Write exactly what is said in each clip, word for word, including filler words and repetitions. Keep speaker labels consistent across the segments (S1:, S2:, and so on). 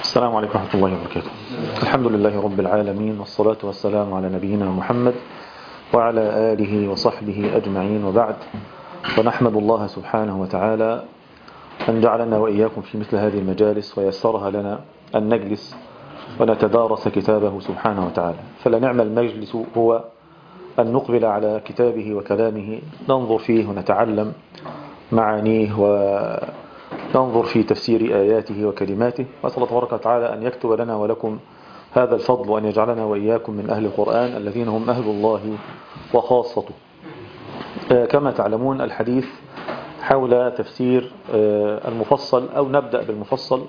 S1: السلام عليكم ورحمة الله وبركاته. الحمد لله رب العالمين، والصلاة والسلام على نبينا محمد وعلى آله وصحبه أجمعين، وبعد. ونحمد الله سبحانه وتعالى أن جعلنا وإياكم في مثل هذه المجالس ويسرها لنا أن نجلس ونتدارس كتابه سبحانه وتعالى. فلنعم المجلس هو أن نقبل على كتابه وكلامه، ننظر فيه ونتعلم معانيه وننظر في تفسير آياته وكلماته. وأسأل الله تبارك وتعالى أن يكتب لنا ولكم هذا الفضل، وأن يجعلنا وإياكم من أهل القرآن الذين هم أهل الله وخاصته. كما تعلمون الحديث حول تفسير المفصل، أو نبدأ بالمفصل.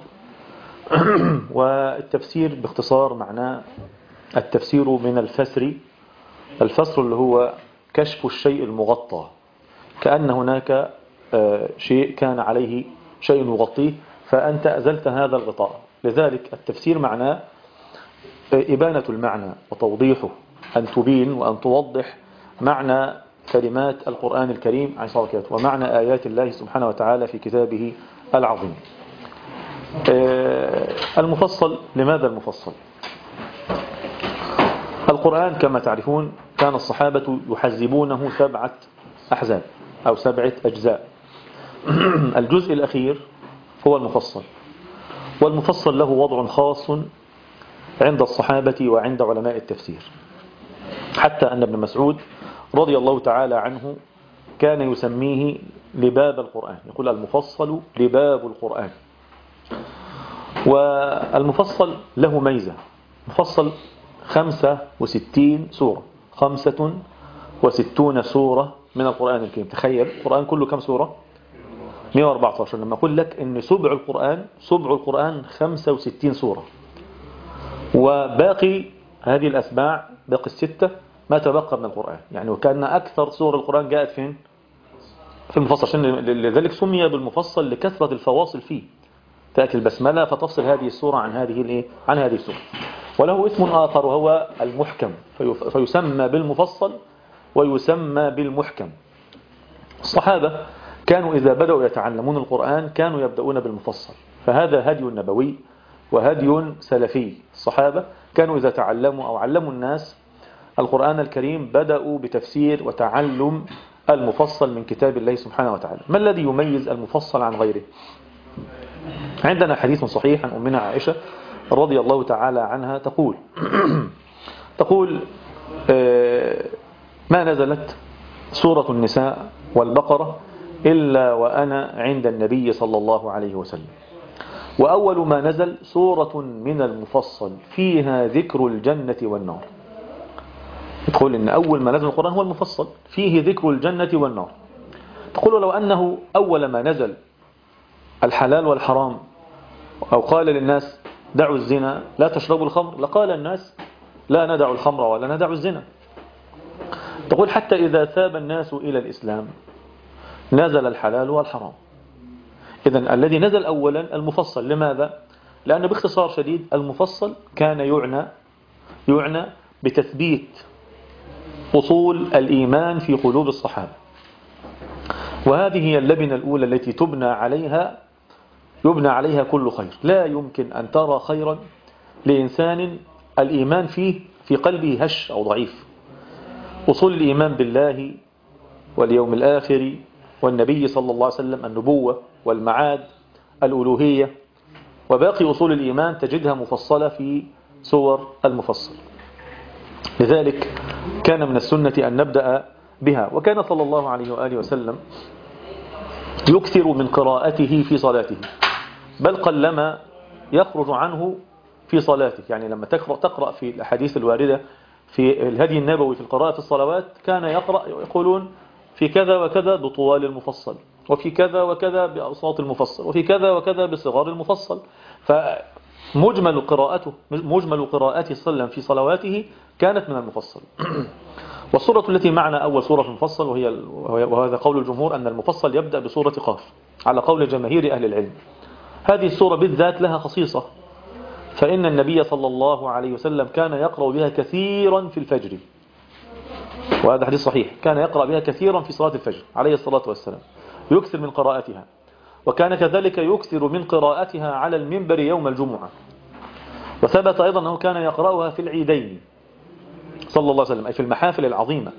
S1: والتفسير باختصار معناه التفسير من الفسر. الفسر اللي هو كشف الشيء المغطى، كأن هناك شيء كان عليه شيء يغطيه فأنت أزلت هذا الغطاء. لذلك التفسير معناه إبانة المعنى وتوضيحه، أن تبين وأن توضح معنى كلمات القرآن الكريم عليه الصلاة والسلام ومعنى آيات الله سبحانه وتعالى في كتابه العظيم. المفصل، لماذا المفصل؟ القرآن كما تعرفون كان الصحابة يحزبونه سبعة أحزاب أو سبعة أجزاء. الجزء الأخير هو المفصل، والمفصل له وضع خاص عند الصحابة وعند علماء التفسير، حتى أن ابن مسعود رضي الله تعالى عنه كان يسميه لباب القرآن، يقول المفصل لباب القرآن. والمفصل له ميزة، مفصل خمسة وستين سورة، خمسة وستون سورة من القرآن الكريم. تخيل القرآن كله كم سورة؟ مئة وأربعة عشر. لما أقول لك أن سبع القرآن سبع القرآن خمسة وستين سورة، وباقي هذه الأسباع باقي الستة ما تبقى من القرآن، يعني وكان أكثر سور القرآن جاءت فين؟ في المفصل. لذلك سمي بالمفصل لكثرة الفواصل فيه. تأتي البسملة فتفصل هذه السورة عن هذه الايه؟ عن هذه السورة. وله اسم آخر وهو المحكم، فيسمى بالمفصل ويسمى بالمحكم. الصحابة كانوا إذا بدأوا يتعلمون القرآن كانوا يبدأون بالمفصل، فهذا هدي نبوي وهدي سلفي. الصحابة كانوا إذا تعلموا أو علموا الناس القرآن الكريم بدأوا بتفسير وتعلم المفصل من كتاب الله سبحانه وتعالى. ما الذي يميز المفصل عن غيره؟ عندنا حديث صحيح عن أمنا عائشة رضي الله تعالى عنها تقول تقول ما نزلت سورة النساء والبقرة إلا وأنا عند النبي صلى الله عليه وسلم، وأول ما نزل سورة من المفصل فيها ذكر الجنة والنار. تقول إن أول ما نزل القرآن هو المفصل فيه ذكر الجنة والنار. تقول لو أنه أول ما نزل الحلال والحرام، أو قال للناس دعوا الزنا لا تشربوا الخمر، لقال الناس لا ندع الخمر ولا ندع الزنا. تقول حتى إذا ثاب الناس إلى الإسلام نزل الحلال والحرام. إذن الذي نزل أولا المفصل. لماذا؟ لأنه باختصار شديد المفصل كان يعنى يعنى بتثبيت أصول الإيمان في قلوب الصحابة، وهذه هي اللبنة الأولى التي تبنى عليها يبنى عليها كل خير. لا يمكن أن ترى خيرا لإنسان الإيمان فيه في قلبه هش أو ضعيف. أصول الإيمان بالله واليوم الآخر والنبي صلى الله عليه وسلم، النبوة والمعاد، الألوهية، وباقي أصول الإيمان تجدها مفصلة في سور المفصل. لذلك كان من السنة أن نبدأ بها. وكان صلى الله عليه وآله وسلم يكثر من قراءته في صلاته، بل قلما يخرج عنه في صلاته. يعني لما تقرأ, تقرأ في الأحاديث الواردة في الهدي النبوي في القراءة في الصلوات، كان يقرأ يقولون في كذا وكذا بطوال المفصل، وفي كذا وكذا بأوساط المفصل، وفي كذا وكذا بصغار المفصل. فمجمل قراءته مجمل قراءته صلى الله عليه وسلم في صلواته كانت من المفصل. والسورة التي معنا أول سورة في المفصل، وهي وهذا قول الجمهور أن المفصل يبدأ بسورة قاف على قول جماهير أهل العلم. هذه السورة بالذات لها خصيصة، فإن النبي صلى الله عليه وسلم كان يقرأ بها كثيرا في الفجر، وهذا حديث صحيح، كان يقرأ بها كثيرا في صلاة الفجر عليه الصلاة والسلام، يكثر من قراءتها. وكان كذلك يكثر من قراءتها على المنبر يوم الجمعة، وثبت أيضا أنه كان يقرأها في العيدين صلى الله عليه وسلم، أي في المحافل العظيمة.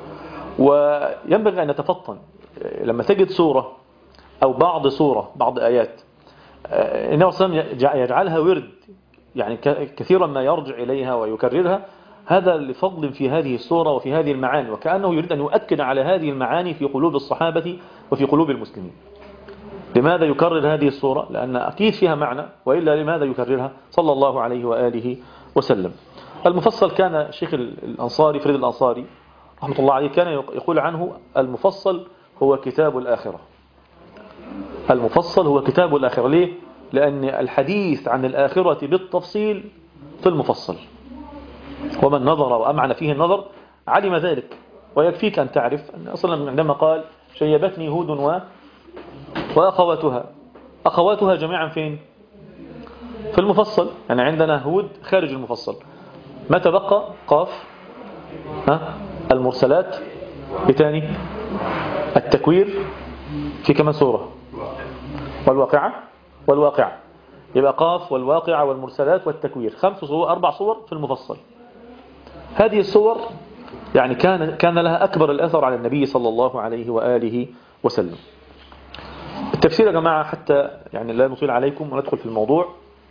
S1: وينبغي أن نتفطن لما تجد سورة أو بعض سورة بعض آيات النبي صلى الله عليه وسلم يجعلها ورد، يعني كثيرا ما يرجع إليها ويكررها، هذا لفضل في هذه السورة وفي هذه المعاني، وكأنه يريد أن يؤكد على هذه المعاني في قلوب الصحابة وفي قلوب المسلمين. لماذا يكرر هذه السورة؟ لأن أكيد فيها معنى، وإلا لماذا يكررها صلى الله عليه وآله وسلم. المفصل كان الشيخ الأنصاري فريد الأنصاري رحمة الله عليه كان يقول عنه المفصل هو كتاب الآخرة. المفصل هو كتاب الآخرة. ليه؟ لأن الحديث عن الآخرة بالتفصيل في المفصل، ومن نظر وأمعن فيه النظر علم ذلك. ويكفيك أن تعرف أن أصلا عندما قال شيبتني هود و... وأخواتها، أخواتها جميعا فين؟ في المفصل. يعني عندنا هود خارج المفصل. ما تبقى؟ قاف، ها؟ المرسلات، بتاني التكوير، في كمان سورة والواقعة والواقعة، يبقى قاف والواقعة والمرسلات والتكوير، خمس صور، أربع صور في المفصل. هذه الصور يعني كان كان لها أكبر الأثر على النبي صلى الله عليه وآله وسلم. التفسير يا جماعة حتى يعني لا نطيل عليكم وندخل في الموضوع،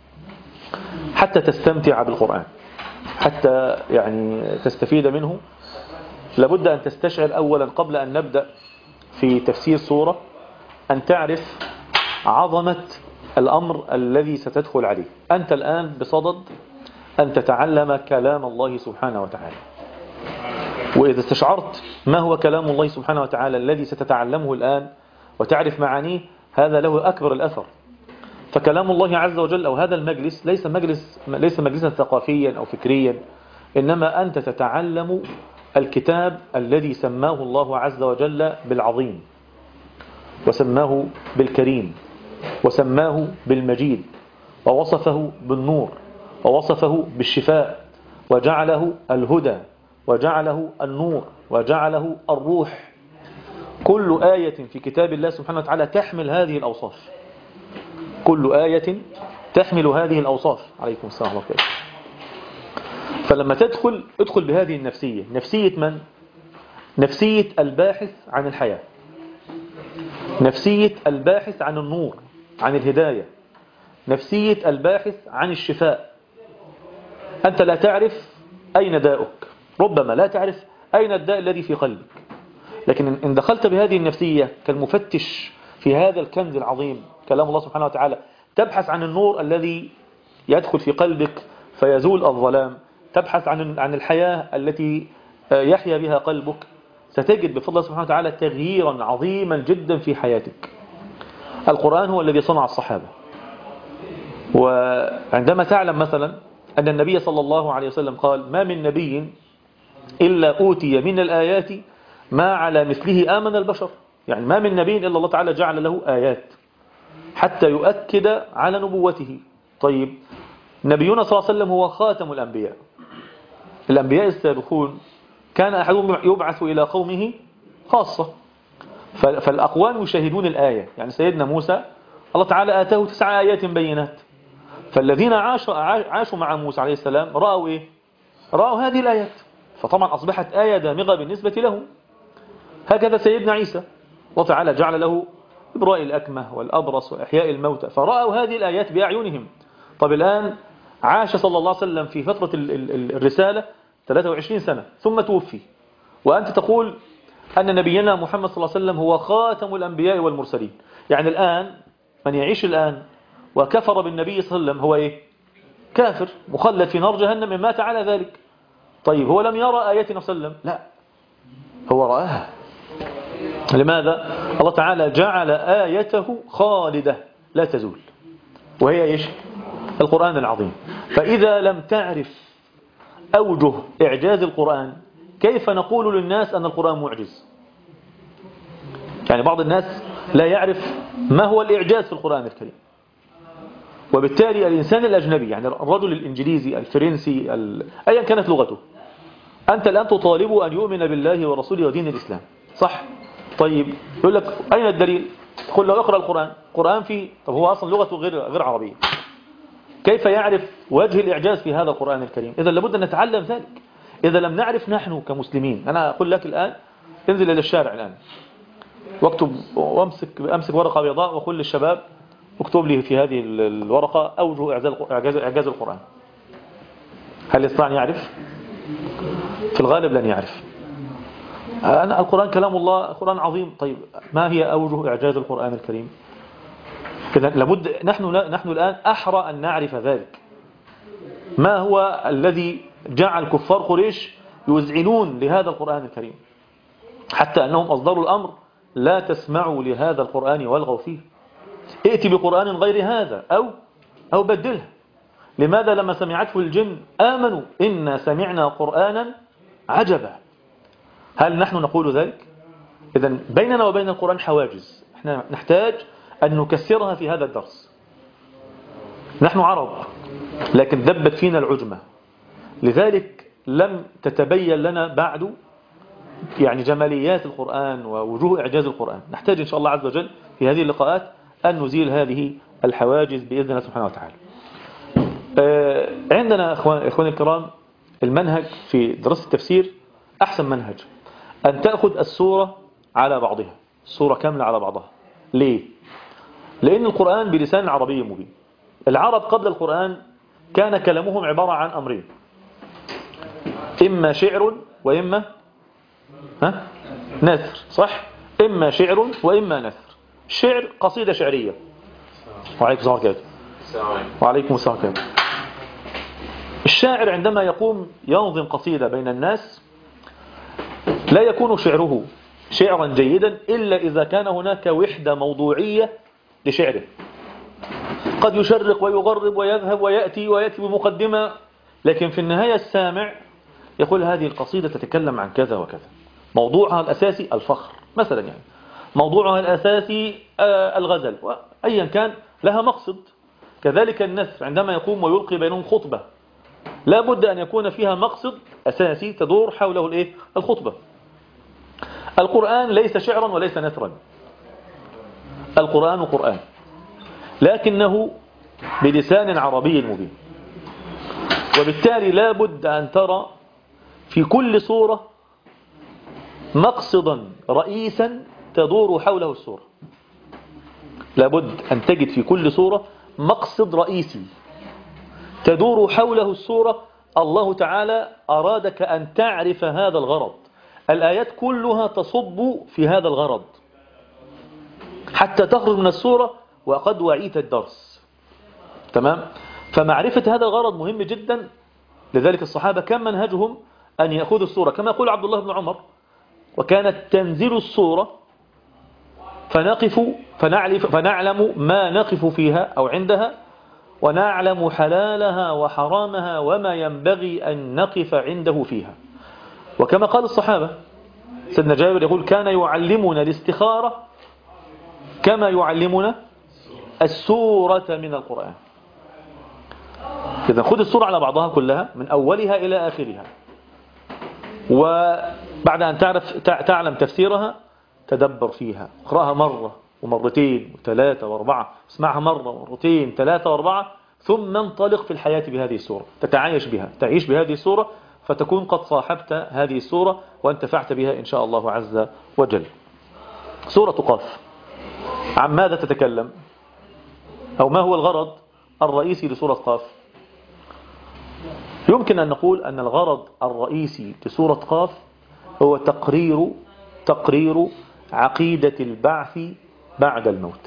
S1: حتى تستمتع بالقرآن، حتى يعني تستفيد منه، لابد أن تستشعر أولا قبل أن نبدأ في تفسير سورة أن تعرف عظمة الأمر الذي ستدخل عليه. أنت الآن بصدد أن تتعلم كلام الله سبحانه وتعالى، وإذا استشعرت ما هو كلام الله سبحانه وتعالى الذي ستتعلمه الآن وتعرف معانيه، هذا له أكبر الأثر. فكلام الله عز وجل أو هذا المجلس ليس مجلس ليس مجلسا ثقافيا أو فكريا، إنما أنت تتعلم الكتاب الذي سماه الله عز وجل بالعظيم، وسماه بالكريم، وسماه بالمجيد، ووصفه بالنور، ووصفه بالشفاء، وجعله الهدى، وجعله النور، وجعله الروح. كل آية في كتاب الله سبحانه وتعالى تحمل هذه الأوصاف، كل آية تحمل هذه الأوصاف. عليكم السلام ورحمة الله. فلما تدخل ادخل بهذه النفسية. نفسية من؟ نفسية الباحث عن الحياة، نفسية الباحث عن النور، عن الهداية، نفسية الباحث عن الشفاء. أنت لا تعرف أين داؤك، ربما لا تعرف أين الداء الذي في قلبك، لكن إن دخلت بهذه النفسية كالمفتش في هذا الكنز العظيم كلام الله سبحانه وتعالى، تبحث عن النور الذي يدخل في قلبك فيزول الظلام، تبحث عن عن الحياة التي يحيا بها قلبك، ستجد بفضل الله سبحانه وتعالى تغييرا عظيما جدا في حياتك. القرآن هو الذي صنع الصحابة. وعندما تعلم مثلا أن النبي صلى الله عليه وسلم قال ما من نبي إلا أوتي من الآيات ما على مثله آمن البشر، يعني ما من نبي إلا الله تعالى جعل له آيات حتى يؤكد على نبوته. طيب نبينا صلى الله عليه وسلم هو خاتم الأنبياء. الأنبياء السابقون كان أحدهم يبعث إلى قومه خاصة، فالأقوام يشاهدون الآية. يعني سيدنا موسى الله تعالى آتاه تسع آيات بينات، فالذين عاشوا عاشوا مع موسى عليه السلام رأوا إيه؟ رأوا هذه الآيات، فطبعا أصبحت آية دامغة بالنسبة لهم. هكذا سيدنا عيسى الله تعالى جعل له إبراء الأكمه والأبرص وإحياء الموتى، فرأوا هذه الآيات بأعينهم. طب الآن عاش صلى الله عليه وسلم في فترة الرسالة ثلاثة وعشرين سنة ثم توفي، وأنت تقول أن نبينا محمد صلى الله عليه وسلم هو خاتم الأنبياء والمرسلين. يعني الآن من يعيش الآن وكفر بالنبي صلى الله عليه وسلم هو إيه؟ كافر مخلد في نار جهنم إن مات على ذلك. طيب هو لم يرى آياتنا صلى الله عليه وسلم؟ لا، هو رآها. لماذا؟ الله تعالى جعل آيته خالدة لا تزول، وهي إيش؟ القرآن العظيم. فإذا لم تعرف أوجه إعجاز القرآن، كيف نقول للناس أن القرآن معجز؟ يعني بعض الناس لا يعرف ما هو الإعجاز في القرآن الكريم، وبالتالي الإنسان الأجنبي، يعني الرجل الإنجليزي الفرنسي ال... أيا كانت لغته، أنت الآن تطالبه أن يؤمن بالله ورسوله ودين الإسلام، صح؟ طيب يقول لك أين الدليل؟ تقول له اقرأ القرآن. القرآن فيه، طب هو أصلا لغته غير غير عربية، كيف يعرف وجه الإعجاز في هذا القرآن الكريم؟ إذا لابد أن نتعلم ذلك. إذا لم نعرف نحن كمسلمين، أنا أقول لك الآن انزل إلى الشارع الآن واكتب وامسك امسك ورقة بيضاء وقل للشباب اكتب لي في هذه الورقة أوجه إعجاز إعجاز القرآن. هل يستطيع أن يعرف؟ في الغالب لن يعرف. أنا القرآن كلام الله، القرآن عظيم. طيب ما هي أوجه إعجاز القرآن الكريم؟ إذا لابد نحن نحن الآن أحرى أن نعرف ذلك. ما هو الذي جعل كفار قريش يذعنون لهذا القرآن الكريم حتى أنهم أصدروا الأمر لا تسمعوا لهذا القرآن والغوا فيه، ائت بقرآن غير هذا أو أو بدله. لماذا لما سمعته الجن آمنوا إنا سمعنا قرآنا عجبا؟ هل نحن نقول ذلك؟ إذن بيننا وبين القرآن حواجز، احنا نحتاج أن نكسرها في هذا الدرس. نحن عرب لكن دبت فينا العجمة، لذلك لم تتبين لنا بعد يعني جماليات القرآن ووجوه إعجاز القرآن. نحتاج إن شاء الله عز وجل في هذه اللقاءات أن نزيل هذه الحواجز بإذن الله سبحانه وتعالى. عندنا إخوان إخواني الكرام، المنهج في دراسة التفسير أحسن منهج أن تأخذ السورة على بعضها، السورة كاملة على بعضها. ليه؟ لأن القرآن بلسان عربي مبين. العرب قبل القرآن كان كلامهم عبارة عن أمرين، إما شعر وإما ها؟ نثر، صح؟ إما شعر وإما نثر. شعر قصيدة شعرية. وعليكم السلام عليكم. وعليكم السلام عليكم. الشاعر عندما يقوم ينظم قصيدة بين الناس لا يكون شعره شعرا جيدا إلا إذا كان هناك وحدة موضوعية لشعره. قد يشرق ويغرب ويذهب ويأتي ويأتي بمقدمة، لكن في النهاية السامع يقول هذه القصيدة تتكلم عن كذا وكذا، موضوعها الأساسي الفخر مثلا، يعني موضوعها الأساسي الغزل، أيا كان لها مقصد. كذلك النثر عندما يقوم ويلقي بينهم خطبة لا بد أن يكون فيها مقصد أساسي تدور حوله الإيه؟ الخطبة. القرآن ليس شعرا وليس نثرا، القرآن قرآن لكنه بلسان عربي مبين، وبالتالي لا بد أن ترى في كل سورة مقصدا رئيسا تدور حوله السورة. لا بد أن تجد في كل سورة مقصد رئيسي تدور حوله السورة. الله تعالى أرادك أن تعرف هذا الغرض، الآيات كلها تصب في هذا الغرض حتى تخرج من السورة وقد وعيت الدرس. تمام؟ فمعرفة هذا الغرض مهم جدا. لذلك الصحابة كان منهجهم أن يأخذوا السورة كما يقول عبد الله بن عمر، وكانت تنزل السورة فنقف فنعرف فنعلم ما نقف فيها أو عندها، ونعلم حلالها وحرامها وما ينبغي أن نقف عنده فيها. وكما قال الصحابة، سيدنا جابر يقول كان يعلمنا الاستخارة كما يعلمنا السورة من القرآن. إذا خذ السورة على بعضها كلها من أولها إلى آخرها، وبعد أن تعرف تعلم تفسيرها تدبر فيها، اقرأها مرة ومرتين وثلاثة واربعة، اسمعها مرة ومرتين ثلاثة واربعة، ثم انطلق في الحياة بهذه السورة، تتعايش بها، تعيش بهذه السورة، فتكون قد صاحبت هذه السورة وانتفعت بها إن شاء الله عز وجل. سورة قاف عن ماذا تتكلم؟ أو ما هو الغرض الرئيسي لسورة قاف؟ يمكن أن نقول أن الغرض الرئيسي لسورة قاف هو تقرير تقرير عقيدة البعث بعد الموت.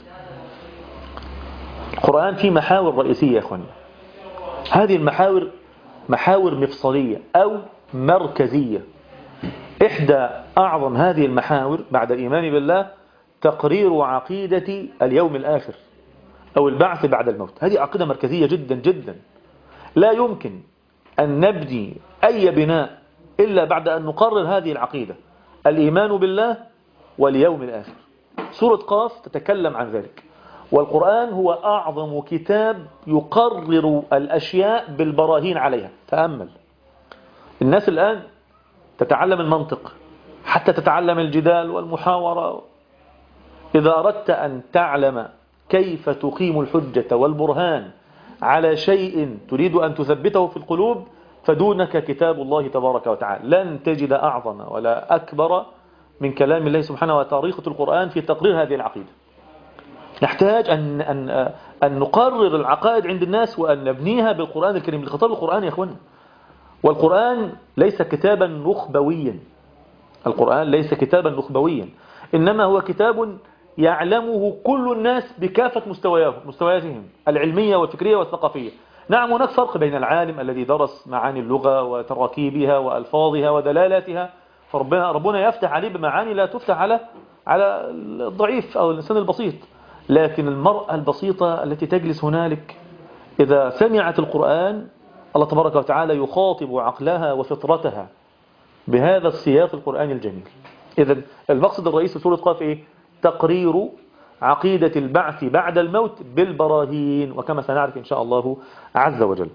S1: القرآن فيه محاور رئيسية يا أخواني، هذه المحاور محاور مفصلية أو مركزية. إحدى أعظم هذه المحاور بعد الإيمان بالله تقرير عقيدة اليوم الآخر أو البعث بعد الموت. هذه عقيدة مركزية جدا جدا، لا يمكن أن نبني أي بناء إلا بعد أن نقرر هذه العقيدة، الإيمان بالله واليوم الآخر. سورة قاف تتكلم عن ذلك، والقرآن هو أعظم كتاب يقرر الأشياء بالبراهين عليها. تأمل، الناس الآن تتعلم المنطق حتى تتعلم الجدال والمحاورة. إذا أردت أن تعلم كيف تقيم الحجة والبرهان على شيء تريد أن تثبته في القلوب فدونك كتاب الله تبارك وتعالى. لن تجد أعظم ولا أكبر من كلام الله سبحانه وطريقة القرآن في تقرير هذه العقيدة. نحتاج أن, أن, أن نقرر العقائد عند الناس وأن نبنيها بالقرآن الكريم، لخطاب القرآن يا أخوان. والقرآن ليس كتابا نخبويا، القرآن ليس كتابا نخبويا، إنما هو كتاب يعلمه كل الناس بكافة مستوياتهم العلمية والفكرية والثقافية. نعم، هناك فرق بين العالم الذي درس معاني اللغة وتراكيبها وألفاظها ودلالاتها، فربنا ربنا يفتح عليه بمعاني لا تفتح على على الضعيف أو الإنسان البسيط. لكن المرأة البسيطة التي تجلس هنالك إذا سمعت القرآن، الله تبارك وتعالى يخاطب عقلها وفطرتها بهذا السياق القرآني الجميل. إذن المقصد الرئيسي سورة قاف إيه؟ تقرير عقيدة البعث بعد الموت بالبراهين، وكما سنعرف إن شاء الله عز وجل.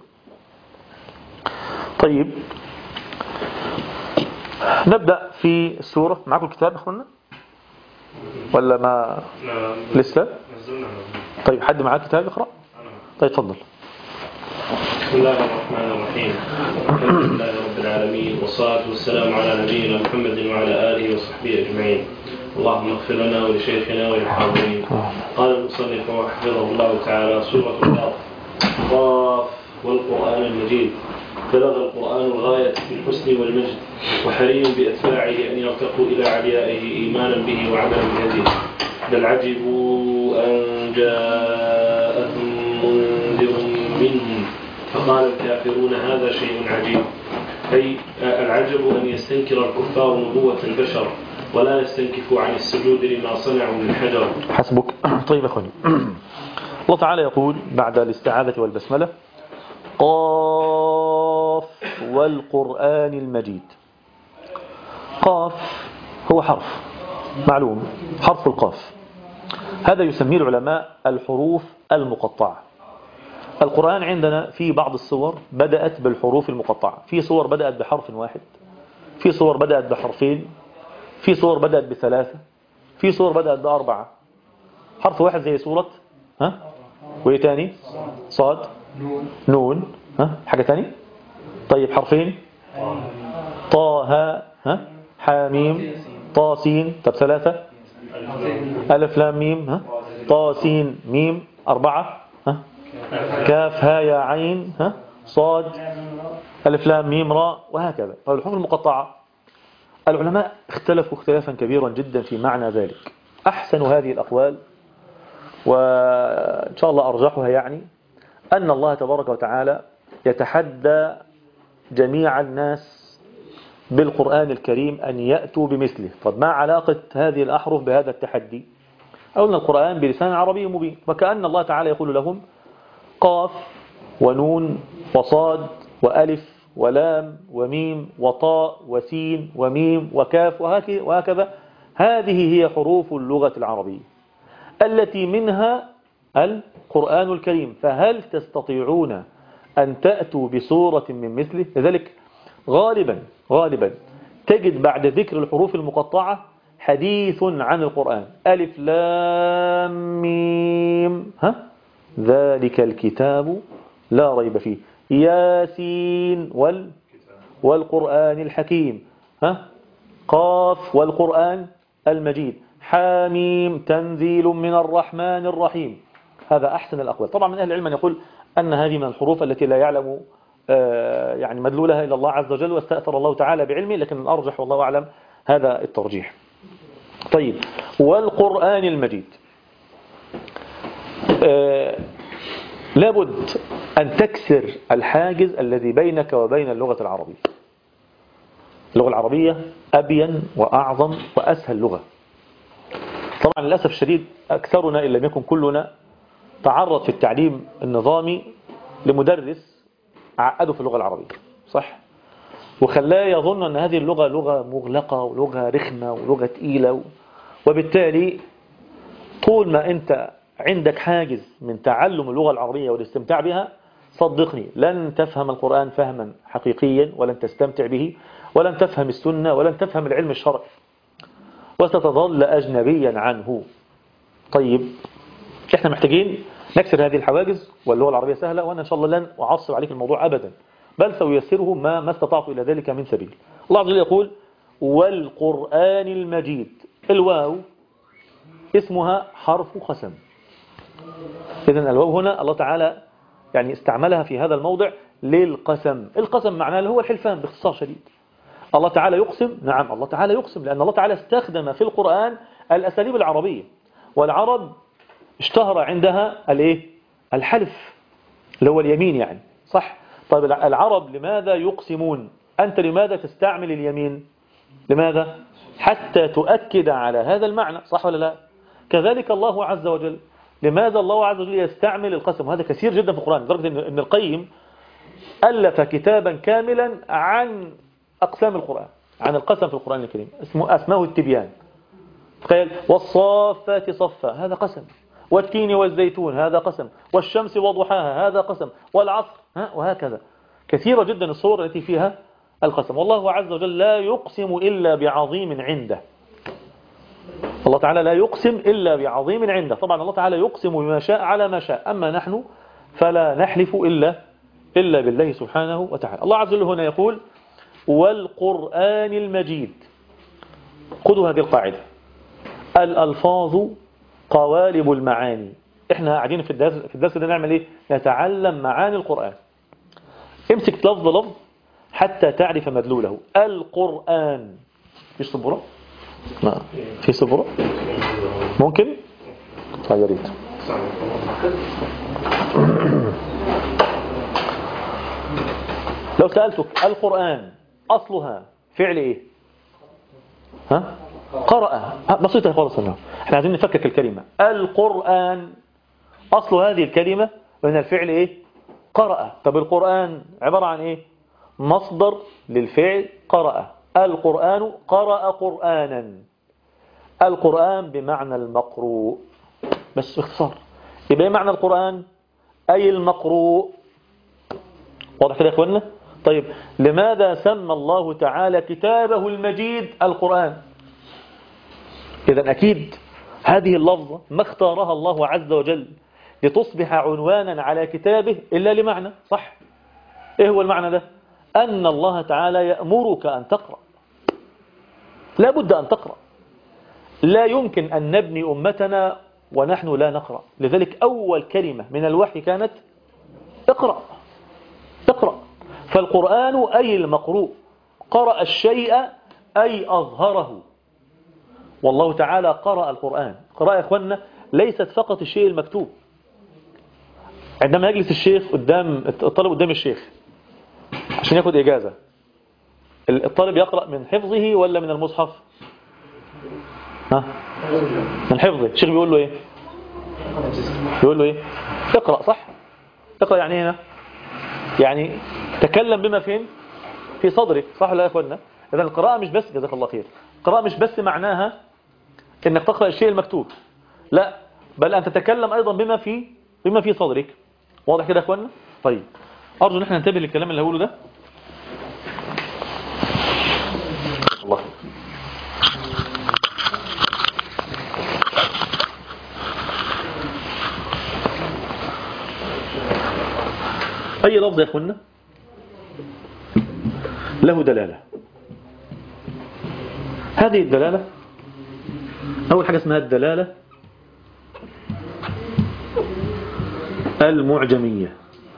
S1: طيب، نبدأ في السورة. معكم الكتاب أخوانا ولا ما لسه؟ طيب، حد معاه كتاب يقرأ؟ طيب تفضل.
S2: بسم الله الرحمن الرحيم. الحمد لله رب العالمين، والصلاة والسلام على نبينا محمد وعلى آله وصحبه أجمعين. اللهم اغفر لنا ولشيخنا وللحاضرين. قال المصنف وحفظه الله تعالى: سورة قاف. قاف والقرآن المجيد. بلغ القرآن الغاية في الحسن والمجد، وحري بأتباعه أن يرتقوا إلى عليائه إيمانا به وعملا بهديه. بل عجبوا أن جاءهم منذر منهم فقال الكافرون هذا شيء عجيب. أي العجب أن يستنكر الكفار نبوة البشر ولا يستنكفوا عن السجود لما صنعوا من حجر.
S1: حسبك. طيب أخواني، الله تعالى يقول بعد الاستعاذة والبسملة: قاف والقرآن المجيد. قاف هو حرف معلوم، حرف القاف، هذا يسميه العلماء الحروف المقطعة. القرآن عندنا في بعض الصور بدأت بالحروف المقطعة، في صور بدأت بحرف واحد، في صور بدأت بحرفين، في صور بدأت بثلاثة، في صور بدأت بأربعة. حرف واحد زي سورة ها وإيه تاني؟ صاد، نون، ها حاجة تاني؟ طيب حرفين؟ طه، ها حاميم، طاسين. طب ثلاثة؟ ألف لام ميم، ها طاسين ميم. أربعة؟ ها كاف ها يا عين، ها صاد ألف لام ميم راء، وهكذا. الحروف المقطعة العلماء اختلفوا اختلافا كبيرا جدا في معنى ذلك. أحسن هذه الأقوال وإن شاء الله أرجحها يعني أن الله تبارك وتعالى يتحدى جميع الناس بالقرآن الكريم أن يأتوا بمثله. طب ما علاقة هذه الأحرف بهذا التحدي؟ أولنا القرآن بلسان عربي مبين، وكأن الله تعالى يقول لهم: قاف ونون وصاد وألف ولام وميم وطاء وسين وميم وكاف وهكذا، هذه هي حروف اللغة العربية التي منها القرآن الكريم، فهل تستطيعون أن تأتوا بسورة من مثله؟ لذلك غالبا غالبا تجد بعد ذكر الحروف المقطعة حديث عن القرآن. ألف لام ميم، ها ذلك الكتاب لا ريب فيه، ياسين وال والقرآن الحكيم، ها قاف والقرآن المجيد، حاميم تنزيل من الرحمن الرحيم. هذا أحسن الأقوال. طبعا من أهل العلم من يقول أن هذه من الحروف التي لا يعلم يعني مدلولها إلا الله عز وجل، واستأثر الله تعالى بعلمه، لكن الأرجح والله أعلم هذا الترجيح. طيب، والقرآن المجيد آه لابد أن تكسر الحاجز الذي بينك وبين اللغة العربية. اللغة العربية أبين وأعظم وأسهل لغة. طبعا للأسف الشديد أكثرنا إن لم يكن كلنا تعرض في التعليم النظامي لمدرس عقده في اللغة العربية، صح؟ وخلاه يظن أن هذه اللغة لغة مغلقة ولغة رخمة ولغة تقيلة، وبالتالي طول ما أنت عندك حاجز من تعلم اللغة العربية والاستمتاع بها، صدقني لن تفهم القرآن فهما حقيقيا، ولن تستمتع به، ولن تفهم السنة، ولن تفهم العلم الشرعي، وستظل أجنبيا عنه. طيب، احنا محتاجين نكسر هذه الحواجز واللغة العربية سهلة، وأنا إن شاء الله لن أعصب عليك الموضوع أبدا، بل سأيسره ما ما استطعت إلى ذلك من سبيل. الله عز وجل يقول والقرآن المجيد. الواو اسمها حرف قسم. إذن الواو هنا الله تعالى يعني استعملها في هذا الموضع للقسم. القسم معناه اللي هو الحلفان باختصار شديد. الله تعالى يقسم، نعم الله تعالى يقسم، لأن الله تعالى استخدم في القرآن الأساليب العربية، والعرب اشتهر عندها الايه الحلف اللي هو اليمين يعني، صح؟ طيب العرب لماذا يقسمون؟ أنت لماذا تستعمل اليمين؟ لماذا؟ حتى تؤكد على هذا المعنى، صح ولا لا؟ كذلك الله عز وجل، لماذا الله عز وجل يستعمل القسم؟ وهذا كثير جدا في القرآن، لدرجة أن ابن القيم ألف كتابا كاملا عن أقسام القرآن، عن القسم في القرآن الكريم، اسمه أسماه التبيان. تخيل، والصافات صفا هذا قسم، والتين والزيتون هذا قسم، والشمس وضحاها هذا قسم، والعصر، ها وهكذا. كثيرة جدا الصور التي فيها القسم. والله عز وجل لا يقسم إلا بعظيم عنده. الله تعالى لا يقسم إلا بعظيم عنده. طبعا الله تعالى يقسم بما شاء على ما شاء، أما نحن فلا نحلف إلا إلا بالله سبحانه وتعالى. الله عز وجل هنا يقول والقرآن المجيد. خذوا هذه القاعدة، الألفاظ قوالب المعاني. احنا قاعدين في الدرس في الدرس ده نعمل ايه؟ نتعلم معاني القرآن. امسك لفظ لفظ حتى تعرف مدلوله. القرآن في سبورة؟ ما في سبورة؟ ممكن؟ طيب يا ريت. لو سألتك القرآن أصلها فعل ايه؟ ها؟ قرأ. بسيطة خالص. احنا عايزين نفكك الكلمة. القرآن أصل هذه الكلمة من الفعل ايه؟ قرأ. طب القرآن عبارة عن ايه؟ مصدر للفعل قرأ. القرآن قرأ قرآنا. القرآن بمعنى المقروء، بس باختصار. يبقى معنى القرآن أي المقروء. واضح كده يا اخوانا؟ طيب لماذا سمى الله تعالى كتابه المجيد القرآن؟ إذن أكيد هذه اللفظة ما اختارها الله عز وجل لتصبح عنوانا على كتابه إلا لمعنى، صح؟ إيه هو المعنى ده؟ أن الله تعالى يأمرك أن تقرأ. لا بد أن تقرأ. لا يمكن أن نبني أمتنا ونحن لا نقرأ. لذلك أول كلمة من الوحي كانت اقرأ. اقرأ. فالقرآن أي المقروء. قرأ الشيء أي أظهره. والله تعالى قرأ القرآن. قراءة يا إخواننا ليست فقط الشيء المكتوب. عندما يجلس الشيخ قدام الطالب قدام الشيخ عشان ياخد إجازة، الطالب يقرأ من حفظه ولا من المصحف؟ ها؟ من حفظه. الشيخ بيقول له إيه؟ بيقول له إيه؟ اقرأ، صح؟ اقرأ يعني هنا يعني تكلم بما فين؟ في صدرك، صح ولا يا إخواننا؟ إذن القراءة مش بس، جزاك الله خير، القراءة مش بس معناها إنك تقرأ الشيء المكتوب، لا، بل أن تتكلم أيضا بما في بما في صدرك. واضح كده يا إخواننا؟ طيب أرجو أن احنا ننتبه للكلام اللي هقوله ده. الله أي لفظ يا إخواننا له دلالة. هذه الدلالة أول حاجة اسمها الدلالة المعجمية.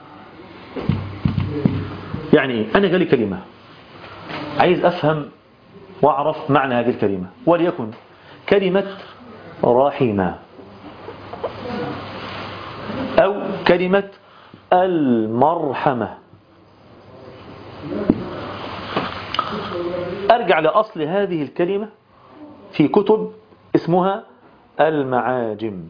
S1: يعني أنا جالي كلمة عايز أفهم وأعرف معنى هذه الكلمة، وليكن كلمة رحمة أو كلمة المرحمة. أرجع لأصل هذه الكلمة في كتب اسمها المعاجم.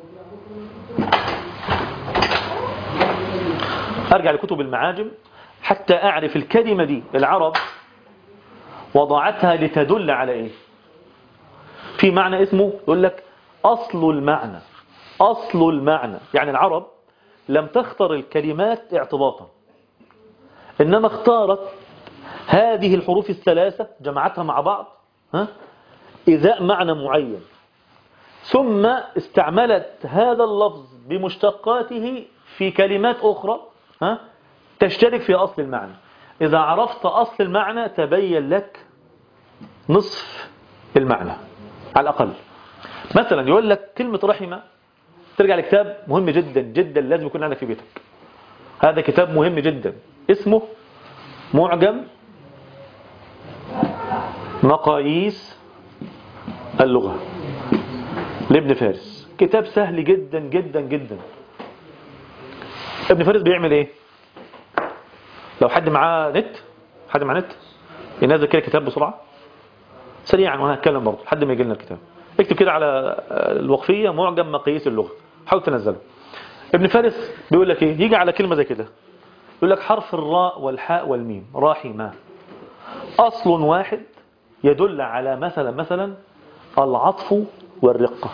S1: أرجع لكتب المعاجم حتى أعرف الكلمة دي العرب وضعتها لتدل على إيه. في معنى اسمه يقول لك أصل المعنى. أصل المعنى يعني العرب لم تختار الكلمات اعتباطا، إنما اختارت هذه الحروف الثلاثة، جمعتها مع بعض ها إذا معنى معين، ثم استعملت هذا اللفظ بمشتقاته في كلمات أخرى ها تشترك في أصل المعنى. إذا عرفت أصل المعنى تبين لك نصف المعنى على الأقل. مثلا يقول لك كلمة رحمة، ترجع لكتاب مهم جدا جدا لازم يكون عندك في بيتك. هذا كتاب مهم جدا اسمه معجم مقاييس اللغة لابن فارس. كتاب سهل جدا جدا جدا. ابن فارس بيعمل ايه؟ لو حد معاه نت، حد معاه نت ينزل كده كتاب بسرعة سريعا وانا هتكلم برضه لحد ما يجي لنا الكتاب. اكتب كده على الوقفية معجم مقاييس اللغة، حاول تنزله. ابن فارس بيقول لك ايه؟ يجي على كلمة زي كده يقول لك حرف الراء والحاء والميم راحمة أصل واحد يدل على مثلا مثلا العطف والرقة.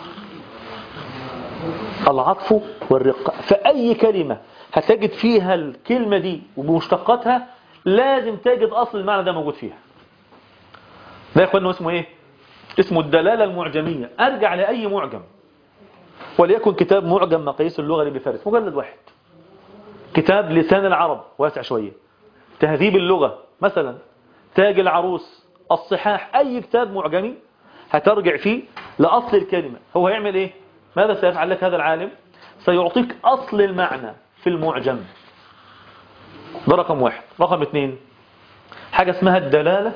S1: العطف والرقة، فأي كلمة هتجد فيها الكلمة دي ومشتقاتها لازم تجد أصل المعنى ده موجود فيها. ده يا اخواننا اسمه ايه؟ اسمه الدلالة المعجمية. أرجع لأي معجم، وليكن كتاب معجم مقاييس اللغة لابن فارس مجلد واحد، كتاب لسان العرب واسع شوية، تهذيب اللغة مثلا، تاج العروس، الصحاح، أي كتاب معجمي هترجع فيه لأصل الكلمة. هو هيعمل إيه؟ ماذا سيفعل لك هذا العالم؟ سيعطيك أصل المعنى في المعجم. ده رقم واحد. رقم اثنين، حاجة اسمها الدلالة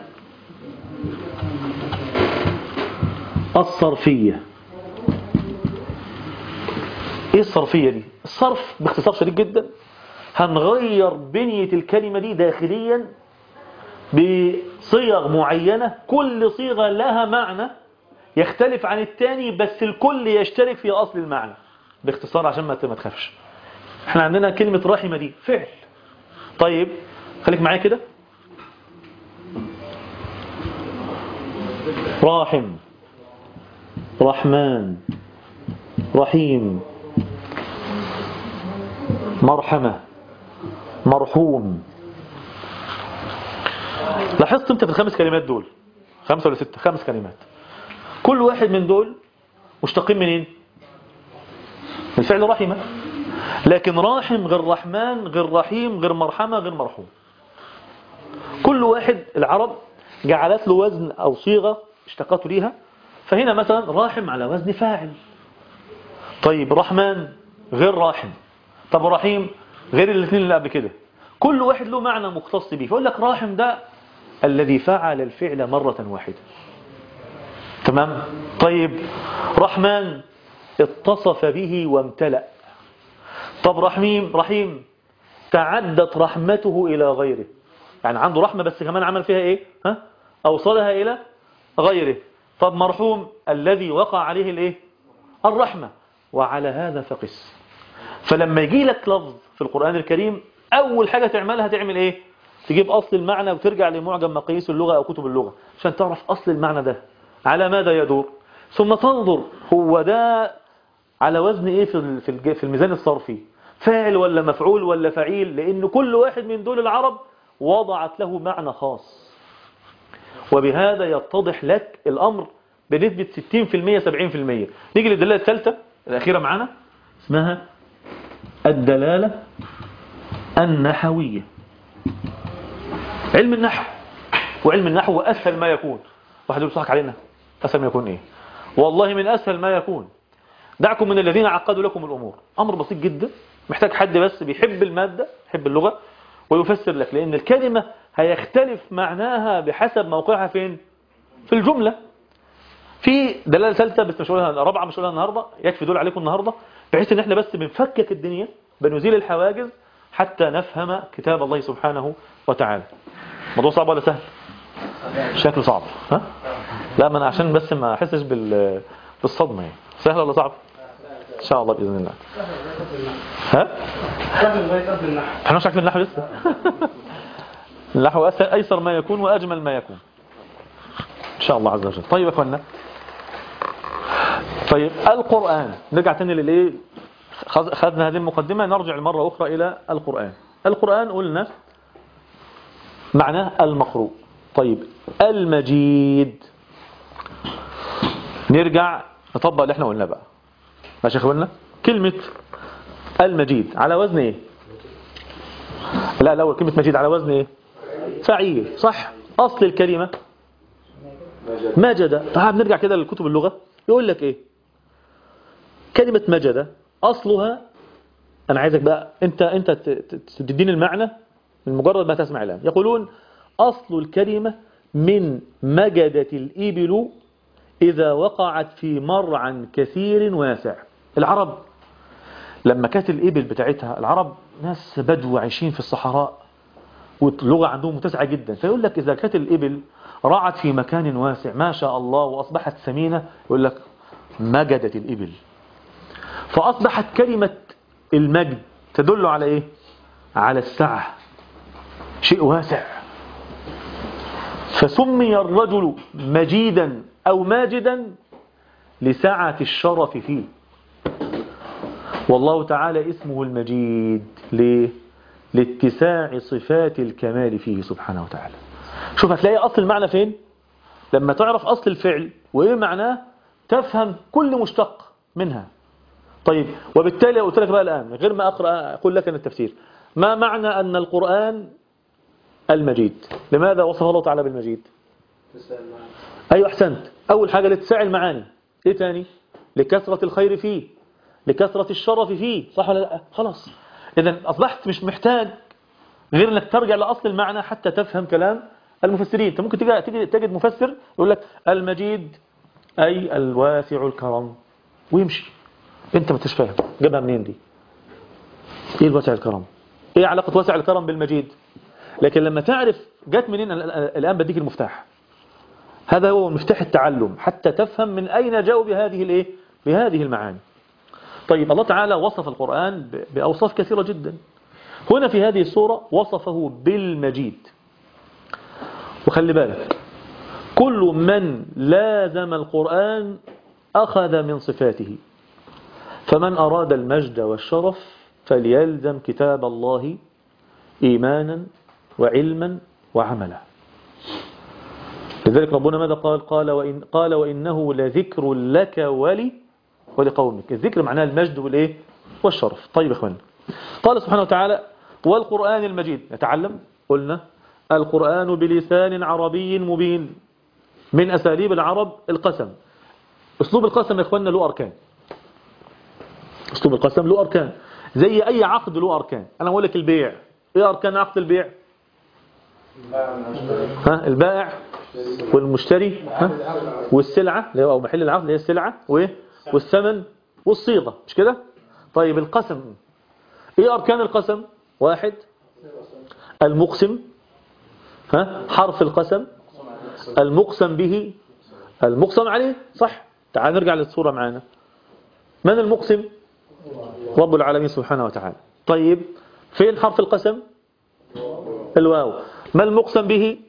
S1: الصرفية. ايه الصرفية دي؟ الصرف باختصار شديد جدا هنغير بنية الكلمة دي داخليا بصيغ معينة، كل صيغة لها معنى يختلف عن التاني بس الكل يشترك في أصل المعنى. باختصار عشان ما تخافش، احنا عندنا كلمة رحمة دي فعل. طيب خليك معايا كده، راحم، رحمن، رحيم، مرحمة، مرحوم. لاحظت انت في الخمس كلمات دول، خمسة ولا ستة؟ خمس كلمات، كل واحد من دول مشتقين منين؟ من الفعل رحمة. لكن راحم غير رحمن غير رحيم غير مرحمة غير مرحوم. كل واحد العرب جعلت له وزن أو صيغة اشتقته ليها. فهنا مثلا راحم على وزن فاعل. طيب رحمن غير راحم، طب رحيم غير الاثنين اللي قبل كده. كل واحد له معنى مختص به. فيقول لك راحم ده الذي فعل الفعل مرة واحدة. تمام؟ طيب رحمن اتصف به وامتلأ. طب رحيم رحيم تعدت رحمته إلى غيره، يعني عنده رحمة بس كمان عمل فيها ايه؟ ها؟ أوصلها إلى غيره. طب مرحوم الذي وقع عليه الايه؟ الرحمة. وعلى هذا فقس. فلما يجي لك لفظ في القرآن الكريم أول حاجة تعملها تعمل إيه؟ تجيب أصل المعنى وترجع لمعجم مقاييس اللغة أو كتب اللغة عشان تعرف أصل المعنى ده على ماذا يدور. ثم تنظر هو ده على وزن إيه في في الميزان الصرفي، فاعل ولا مفعول ولا فعيل، لأن كل واحد من دول العرب وضعت له معنى خاص. وبهذا يتضح لك الأمر بنسبة ستين بالمئة سبعين بالمئة. نيجي للدلالة الثالثة الأخيرة معنا، اسمها الدلالة النحوية. علم النحو، وعلم النحو هو أسهل ما يكون. واحد يقول صحك علينا، أسهل ما يكون إيه؟ والله من أسهل ما يكون. دعكم من الذين عقدوا لكم الأمور. أمر بسيط جدا، محتاج حد بس بيحب المادة، يحب اللغة ويفسر لك، لأن الكلمة هيختلف معناها بحسب موقعها فين؟ في الجملة. في دلالة ثالثة بس مش هقولها، رابعة مش هقولها النهاردة، يكفي دول عليكم النهاردة، بحيث ان احنا بس بنفكك الدنيا، بنزيل الحواجز حتى نفهم كتاب الله سبحانه وتعالى. موضوع صعب ولا سهل؟ شكله صعب. ها؟ لا، ما انا عشان بس ما احسش بال بالصدمة يعني. سهل ولا صعب؟ ان شاء الله باذن الله. ها؟ احنا مش عارفين النحو لسه. النحو اسهل ايسر ما يكون واجمل ما يكون ان شاء الله عز وجل. طيب يا اخوانا، طيب القرآن، نرجع تاني للايه، خذنا هذه المقدمة، نرجع مرة أخرى إلى القرآن. القرآن قلنا معناه المقروء. طيب المجيد، نرجع نطبق اللي احنا قلناه بقى. ماشي يا اخوانا؟ كلمة المجيد على وزن ايه؟ لا الأول كلمة مجيد على وزن ايه؟ فعيل، صح؟ أصل الكلمة مجد. تعال نرجع كده لكتب اللغة، يقول لك ايه؟ كلمة مجد أصلها، أنا عايزك بقى أنت أنت تديني المعنى من مجرد ما تسمع الآن. يقولون أصل الكلمة من مجدة الإبل إذا وقعت في مرعى كثير واسع. العرب لما كانت الإبل بتاعتها، العرب ناس بدو عايشين في الصحراء واللغة عندهم متسعة جدا، فيقول لك إذا كانت الإبل رعت في مكان واسع ما شاء الله وأصبحت سمينة، يقول لك مجدت الإبل. فأصبحت كلمة المجد تدل على إيه؟ على السعة، شيء واسع. فسمي الرجل مجيدا أو ماجدا لسعة الشرف فيه. والله تعالى اسمه المجيد ليه؟ لاتساع صفات الكمال فيه سبحانه وتعالى. شوف هتلاقي أصل المعنى فين؟ لما تعرف أصل الفعل وإيه معناه تفهم كل مشتق منها. طيب وبالتالي قلت لك بقى الآن غير ما أقرأ أقول لك أن التفسير، ما معنى أن القرآن المجيد؟ لماذا وصفه الله تعالى بالمجيد؟ أيوة أحسنت. أول حاجة لاتساع المعاني. إيه تاني؟ لكثرة الخير فيه، لكثرة الشرف فيه، صح ولا لا؟ خلاص. إذن أصبحت مش محتاج غير أنك ترجع لأصل المعنى حتى تفهم كلام المفسرين. أنت ممكن تجي تجد مفسر يقول لك المجيد أي الواسع الكرم ويمشي، أنت ما تش فاهم جابها منين دي؟ إيه الواسع الكرم؟ إيه علاقة واسع الكرم بالمجيد؟ لكن لما تعرف جات منين، الآن بديك المفتاح. هذا هو مفتاح التعلم حتى تفهم من أين جاءوا بهذه الإيه؟ بهذه المعاني. طيب الله تعالى وصف القرآن بأوصاف كثيرة جدا. هنا في هذه السورة وصفه بالمجيد. وخلي بالك كل من لازم القرآن أخذ من صفاته، فمن أراد المجد والشرف فليلزم كتاب الله إيمانا وعلما وعملا. لذلك ربنا ماذا قال؟ قال وإن قال وإنه لذكر لك ولي ولقومك. الذكر معناه المجد والإيه؟ والشرف. طيب إخواني، قال سبحانه وتعالى والقرآن المجيد. نتعلم قلنا القرآن بلسان عربي مبين. من أساليب العرب القسم. أسلوب القسم يا إخواننا له أركان. أسلوب القسم له أركان زي أي عقد له أركان. أنا أقول لك البيع، إيه أركان عقد البيع؟ ها البائع والمشتري، ها والسلعة أو محل العقد اللي هي السلعة، وإيه والثمن والصيغة، مش كده؟ طيب القسم إيه أركان القسم؟ واحد المقسم، ها حرف القسم، المقسم به، المقسم عليه، صح؟ تعال نرجع للصورة معانا. من المقسم؟ رب العالمين سبحانه وتعالى. طيب فين حرف القسم؟ الواو. ما المقسم به؟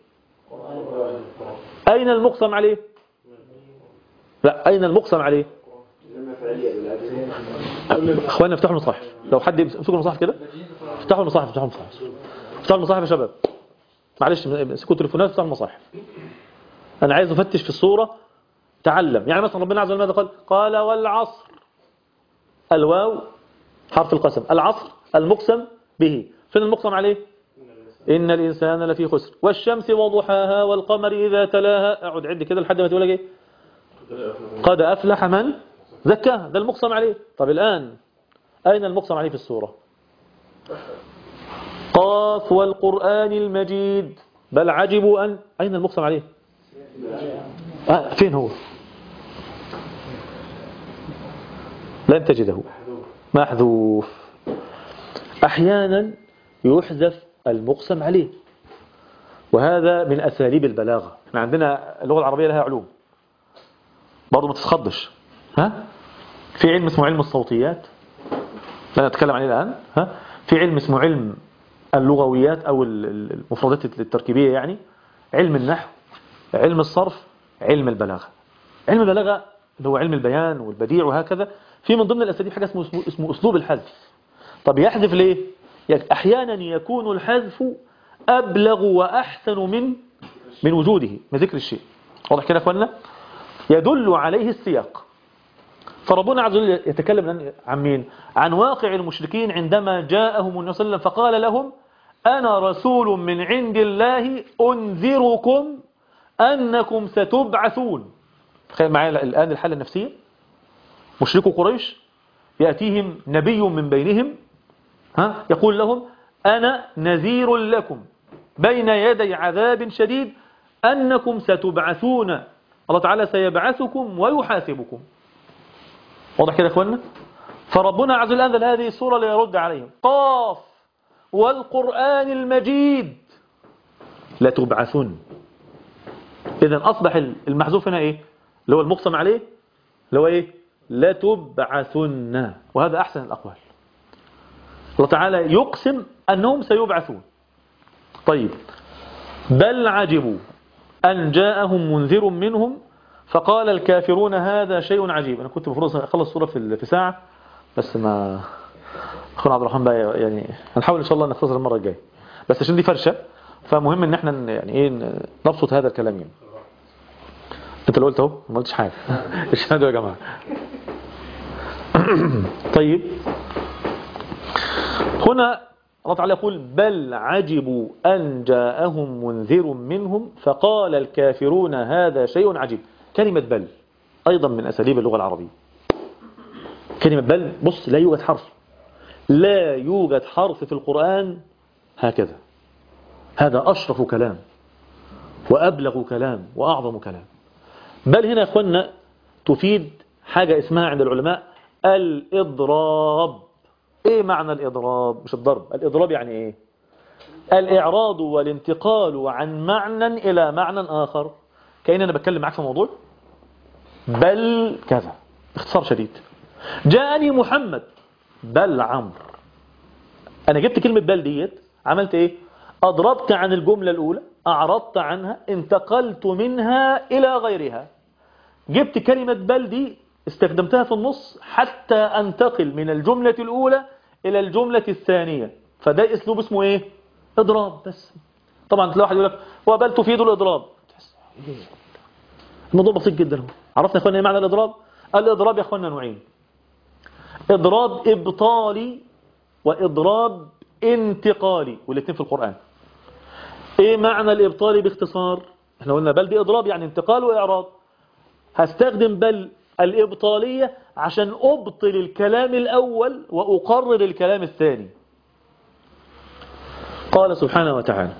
S1: أين المقسم عليه؟ لا أين المقسم عليه؟ اخواننا افتحوا المصاحف، لو حد يمسكوا المصاحف كده افتحوا المصاحف، افتحوا المصاحف، افتحوا المصاحف يا شباب، معلش امسكوا التليفونات افتحوا المصاحف. انا عايز افتش في الصورة تعلم. يعني مثلا ربنا عز وجل ماذا قال؟ قال والعصر، الواو حرف القسم، العصر المقسم به، فين المقسم عليه؟ إن الإنسان لفي خسر، والشمس وضحاها والقمر إذا تلاها. اقعد عد كده لحد ما تقول لك ايه؟ قد أفلح من زكاها، ده المقسم عليه. طب الآن أين المقسم عليه في السورة؟ قاف والقرآن المجيد بل عجبوا أن، أين المقسم عليه؟ آه فين هو؟ لن تجده، محذوف. أحيانا يحذف المقسم عليه، وهذا من أساليب البلاغة. احنا عندنا اللغة العربية لها علوم برضو ما تتخضش. ها في علم اسمه علم الصوتيات لا نتكلم عليه الآن. ها في علم اسمه علم اللغويات أو المفردات التركيبية، يعني علم النحو، علم الصرف، علم البلاغة. علم البلاغة اللي هو علم البيان والبديع وهكذا. في من ضمن الأساليب حاجة اسمه اسمه أسلوب الحذف. طب يحذف ليه؟ أحيانا يكون الحذف أبلغ وأحسن من من وجوده، من ذكر الشيء. واضح كده يا أخوانا؟ يدل عليه السياق. فربنا عز وجل يتكلم عن مين؟ عن واقع المشركين عندما جاءهم النبي صلى الله عليه وسلم فقال لهم أنا رسول من عند الله أنذركم أنكم ستبعثون. تخيل معايا الآن الحالة النفسية. مشركو قريش يأتيهم نبي من بينهم ها يقول لهم أنا نذير لكم بين يدي عذاب شديد أنكم ستبعثون، الله تعالى سيبعثكم ويحاسبكم. واضح كده يا اخوانا؟ فربنا عز وجل أنزل هذه السورة ليرد عليهم. قاف والقرآن المجيد لتبعثن. إذن أصبح المحذوف هنا إيه؟ اللي هو المقسم عليه اللي هو إيه؟ لتبعثن، وهذا أحسن الأقوال. الله تعالى يقسم أنهم سيبعثون. طيب بل عجبوا أن جاءهم منذر منهم فقال الكافرون هذا شيء عجيب. أنا كنت المفروض أخلص السورة في في ساعة بس ما أخونا عبد الرحمن بقى يعني هنحاول إن شاء الله نختصر المرة الجاية بس عشان دي فرشة فمهم إن إحنا يعني إيه نبسط هذا الكلام يعني. أنت اللي قلت أهو ما قلتش حاجة. اشهدوا يا جماعة. طيب هنا الله تعالى يقول بل عجبوا أن جاءهم منذر منهم فقال الكافرون هذا شيء عجيب. كلمة بل أيضا من أساليب اللغة العربية. كلمة بل بص لا يوجد حرف لا يوجد حرف في القرآن هكذا. هذا أشرف كلام وأبلغ كلام وأعظم كلام. بل هنا يا أخوانا تفيد حاجة اسمها عند العلماء الإضراب. إيه معنى الإضراب؟ مش الضرب. الإضراب يعني إيه؟ الإعراض والانتقال عن معنى إلى معنى آخر. كأن أنا بتكلم معك في موضوع بل كذا اختصار شديد. جاءني محمد بل عمرو. أنا جبت كلمة بل ديت عملت إيه؟ أضربت عن الجملة الأولى أعرضت عنها انتقلت منها إلى غيرها. جبت كلمة بل دي استخدمتها في النص حتى أنتقل من الجملة الأولى إلى الجملة الثانية. فده أسلوب اسمه إيه؟ إضراب. بس طبعا تلاقي واحد يقول لك وبل تفيد الإضراب. الموضوع بسيط جدا. عرفنا يا أخوانا إيه معنى الإضراب؟ الإضراب يا أخوانا نوعين. إضراب إبطالي وإضراب انتقالي والاثنين في القرآن. إيه معنى الإبطالي باختصار؟ احنا قلنا بل دي إضراب يعني انتقال وإعراض. هستخدم بل الإبطالية عشان أبطل الكلام الأول وأقرر الكلام الثاني. قال سبحانه وتعالى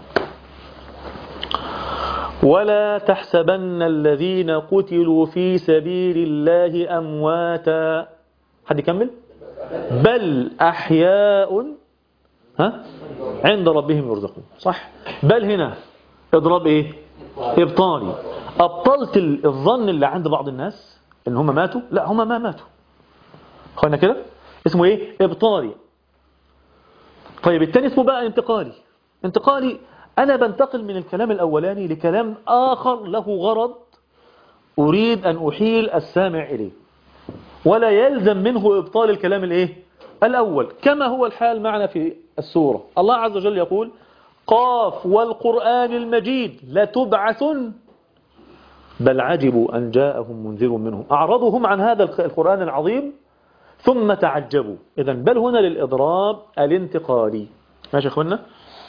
S1: ولا تحسبن الذين قتلوا في سبيل الله أمواتا. حد يكمل؟ بل أحياء ها عند ربهم يرزقون. صح. بل هنا إضراب إيه؟ إبطالي. أبطلت الظن اللي عند بعض الناس إن هم ماتوا. لا هم ما ماتوا. خلينا كده اسمه إيه؟ إبطالي. طيب التاني اسمه بقى انتقالي. انتقالي أنا بنتقل من الكلام الأولاني لكلام آخر له غرض أريد أن أحيل السامع إليه ولا يلزم منه إبطال الكلام الإيه؟ الأول كما هو الحال معنا في السورة. الله عز وجل يقول قاف والقرآن المجيد لتبعثن بل عجبوا أن جاءهم منذر منهم. أعرضوا هم عن هذا القرآن العظيم ثم تعجبوا. إذن بل هنا للإضراب الانتقالي. ماشي يا أخوانا؟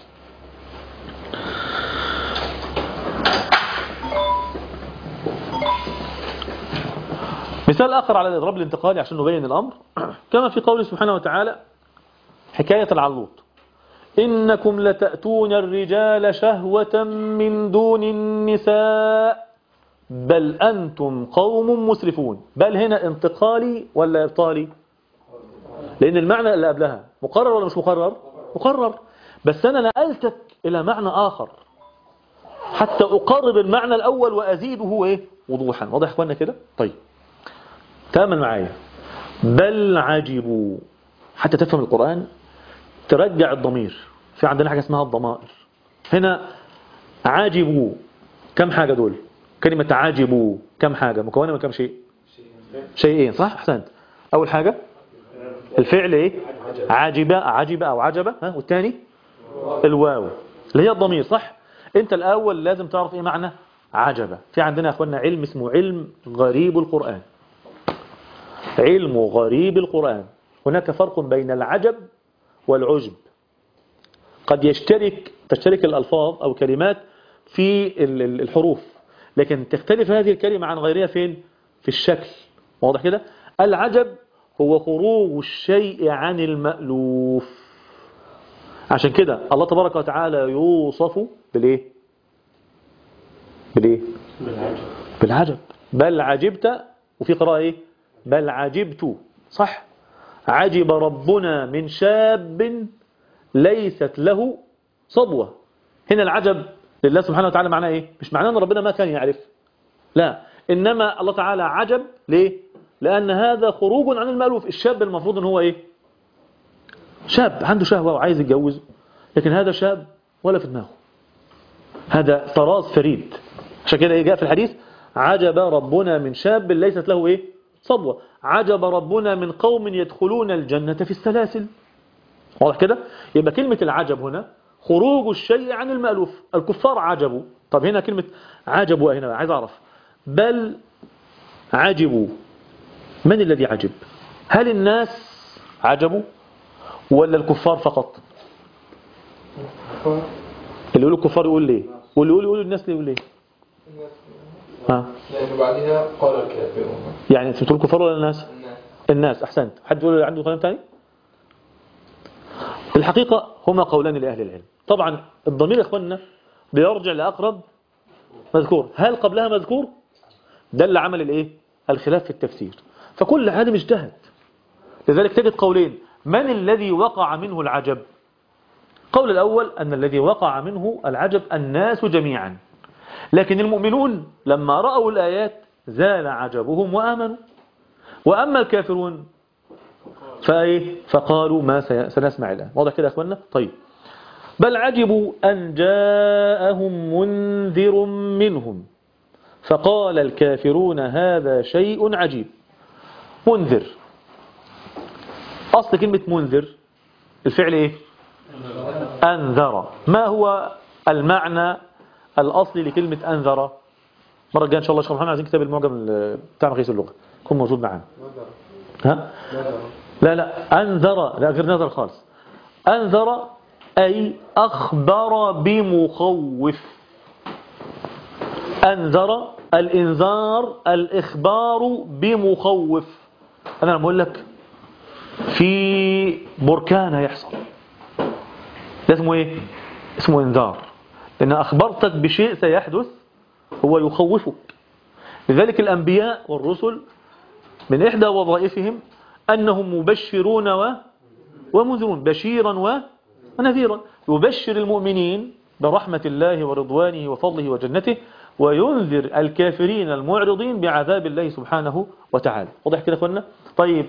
S1: مثال آخر على الإضراب الانتقالي عشان نبين الأمر كما في قوله سبحانه وتعالى حكاية العلوط إنكم لتأتون الرجال شهوة من دون النساء بل أنتم قوم مسرفون. بل هنا انتقالي ولا إبطالي؟ لأن المعنى اللي قبلها مقرر ولا مش مقرر؟ مقرر. بس أنا نقلتك إلى معنى آخر حتى أقرب المعنى الأول وأزيده إيه؟ وضوحا. واضح يا أخوانا كده؟ طيب تأمل معايا. بل عجبوا حتى تفهم القرآن ترجع الضمير. في عندنا حاجة اسمها الضمائر. هنا عجبوا كم حاجة دول؟ كلمة عجبوا كم حاجة؟ مكونة من كم شيء؟ شيئين. صح؟ أحسنت. أول حاجة الفعل إيه؟ عجب عجب أو عجبة. ها والثاني الواو اللي هي الضمير. صح؟ أنت الأول لازم تعرف إيه معنى عجبة. في عندنا يا أخوانا علم اسمه علم غريب القرآن. علم غريب القرآن. هناك فرق بين العجب والعجب. قد يشترك تشترك الألفاظ أو كلمات في الحروف، لكن تختلف هذه الكلمة عن غيرها فين؟ في الشكل. واضح كده؟ العجب هو خروج الشيء عن المألوف. عشان كده الله تبارك وتعالى يوصف بالإيه؟ بالإيه؟ بالعجب. بالعجب. بل عجبت، وفي قراءة إيه؟ بل عجبت. صح؟ عجب ربنا من شاب ليست له صبوة. هنا العجب لله سبحانه وتعالى معناه إيه؟ مش معناه أن ربنا ما كان يعرف، لا، إنما الله تعالى عجب. ليه؟ لأن هذا خروج عن المألوف. الشاب المفروض أن هو إيه؟ شاب عنده شهوة وعايز يتجوز، لكن هذا شاب ولا في دماغه، هذا طراز فريد. عشان كده إيه جاء في الحديث؟ عجب ربنا من شاب ليست له إيه؟ صبوة. عجب ربنا من قوم يدخلون الجنة في السلاسل. واضح كده؟ يبقى كلمة العجب هنا خروج الشيء عن المألوف. الكفار عجبوا. طب هنا كلمة عجبوا هنا عايز أعرف، بل عجبوا، من الذي عجب؟ هل الناس عجبوا ولا الكفار فقط؟ اللي يقول الكفار يقول ليه، واللي يقول يقول الناس يقول ليه؟ ها؟
S3: لأنه بعدها قال الكافرون.
S1: يعني انت بتقول الكفار ولا الناس؟ الناس. الناس. أحسنت. حد يقول عنده كلام ثاني؟ الحقيقة هما قولان لأهل العلم. طبعا الضمير يا اخواننا بيرجع لأقرب مذكور. هل قبلها مذكور؟ ده اللي عمل الايه؟ الخلاف في التفسير. فكل عالم اجتهد. لذلك تجد قولين: من الذي وقع منه العجب؟ قول الأول أن الذي وقع منه العجب الناس جميعا، لكن المؤمنون لما رأوا الآيات زال عجبهم وآمنوا. وأما الكافرون فإيه؟ فقالوا ما سنسمع الآن. واضح كده يا أخوانا؟ طيب. بل عجبوا أن جاءهم منذر منهم فقال الكافرون هذا شيء عجيب. منذر، أصل كلمة منذر الفعل إيه؟ أنذر. ما هو المعنى الأصلي لكلمة أنذر؟ مرة جاء إن شاء الله شيخ محمد عايزين كتاب المعجم بتاع مقاييس اللغة يكون موجود معانا. ها؟ لا لا أنذر، لا غير نذر خالص. أنذر أي أخبر بمخوف. أنذر الإنذار الإخبار بمخوف. أنا بقول لك في بركان هيحصل، ده اسمه إيه؟ اسمه إنذار، لأن أخبرتك بشيء سيحدث هو يخوفك. لذلك الأنبياء والرسل من إحدى وظائفهم أنهم مبشرون و... ومنذرون، بشيرا ونذيرا. يبشر المؤمنين برحمة الله ورضوانه وفضله وجنته، وينذر الكافرين المعرضين بعذاب الله سبحانه وتعالى. واضح كده أخوانا؟ طيب،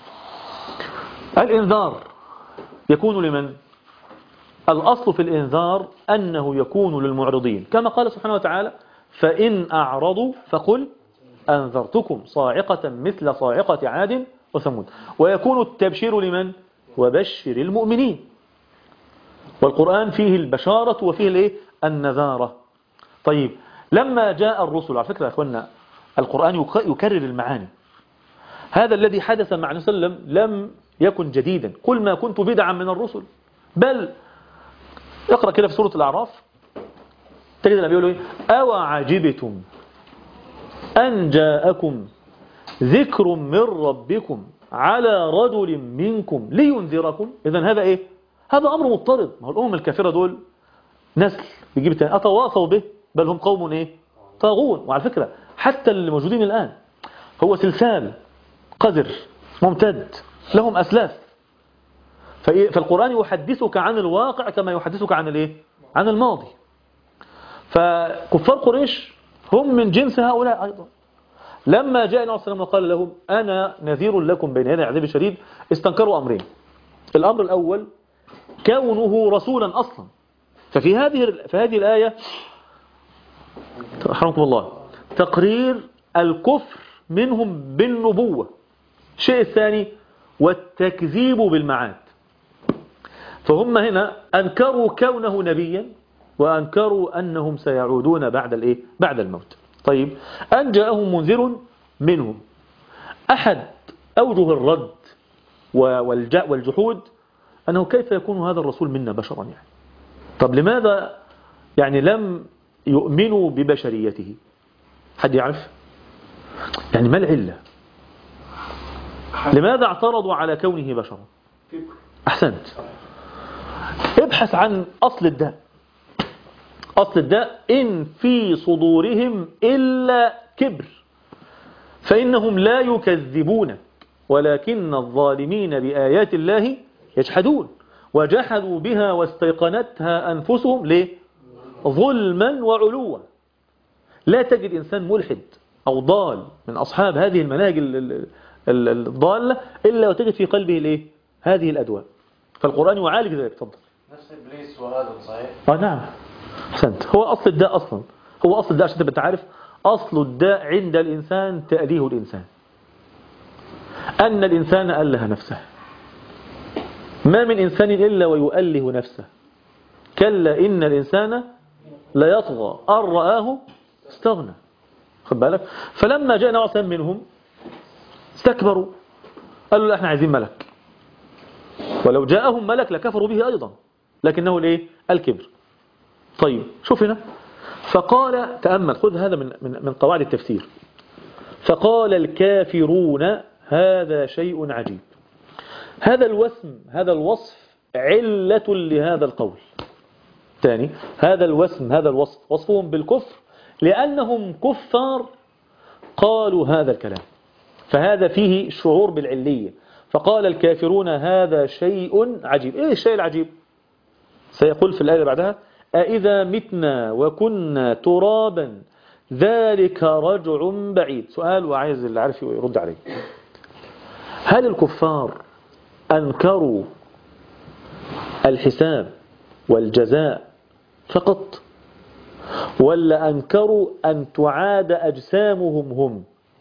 S1: الإنذار يكون لمن؟ الأصل في الإنذار أنه يكون للمعرضين، كما قال سبحانه وتعالى: فإن أعرضوا فقل أنذرتكم صاعقة مثل صاعقة عاد وثمود. ويكون التبشير لمن؟ وبشر المؤمنين. والقرآن فيه البشارة وفيه الايه؟ النذارة. طيب، لما جاء الرسل، على فكرة يا أخوانا القرآن يكرر المعاني. هذا الذي حدث مع النبي صلى الله عليه وسلم لم يكن جديدا. قل ما كنت بدعا من الرسل، بل اقرأ كده في سورة الأعراف تجد النبي يقول ايه؟ أو عجبتم أن جاءكم ذكر من ربكم على رجل منكم لينذركم. إذن هذا إيه؟ هذا أمر مضطرد. ما هو الأمم الكافرة دول نسل يجيب تاني أتواصوا به، بل هم قوم إيه؟ طاغون. وعلى فكرة حتى اللي موجودين الآن هو سلسال قذر ممتد، لهم أسلاف. فالقرآن يحدثك عن الواقع كما يحدثك عن الإيه؟ عن الماضي. فكفار قريش هم من جنس هؤلاء أيضا. لما جاء النبي صلى الله عليه وسلم وقال لهم أنا نذير لكم بين يدي عذاب شديد، استنكروا أمرين. الأمر الأول كونه رسولا أصلا، ففي هذه في هذه الآية رحمكم الله تقرير الكفر منهم بالنبوة. الشيء الثاني والتكذيب بالمعاد. فهم هنا أنكروا كونه نبيا وأنكروا أنهم سيعودون بعد الإيه؟ بعد الموت. طيب، أن جاءهم منذر منهم. أحد أوجه الرد والجحود أنه كيف يكون هذا الرسول منا بشرا يعني. طب لماذا يعني لم يؤمنوا ببشريته؟ حد يعرف؟ يعني ما العلة؟ لماذا اعترضوا على كونه بشرا؟ أحسنت. ابحث عن أصل الداء. أصل الداء إن في صدورهم إلا كبر فإنهم لا يكذبونك ولكن الظالمين بآيات الله يجحدون وجحدوا بها واستيقنتها أنفسهم ليه؟ ظلما وعلوا. لا تجد إنسان ملحد أو ضال من أصحاب هذه المناهج الضالة إلا وتجد في قلبه ليه؟ هذه الأدواء. فالقرآن يعالج ذلك. تفضل.
S3: نفس إبليس وهذا صحيح؟
S1: آه نعم أحسنت. هو أصل الداء أصلا، هو أصل الداء عشان تبقى تعرف أصل الداء عند الإنسان تأليه الإنسان، أن الإنسان أله نفسه. ما من إنسان إلا ويؤله نفسه. كلا إن الإنسان لا يطغى أن رآه استغنى. خد بالك. فلما جاء نوع منهم استكبروا قالوا لا احنا عايزين ملك، ولو جاءهم ملك لكفروا به أيضا، لكنه الايه؟ الكبر. طيب شوف هنا فقال، تأمل، خذ هذا من من من قواعد التفسير. فقال الكافرون هذا شيء عجيب. هذا الوسم، هذا الوصف علة لهذا القول. ثاني، هذا الوسم، هذا الوصف وصفهم بالكفر لأنهم كفار قالوا هذا الكلام، فهذا فيه شعور بالعلية. فقال الكافرون هذا شيء عجيب. ايه الشيء العجيب؟ سيقول في الآية بعدها أإذا متنا وكنا ترابا ذلك رجع بعيد. سؤال وعايز اللي عارف يرد عليه. هل الكفار أنكروا الحساب والجزاء فقط، ولا أنكروا أن تعاد أجسامهم هم؟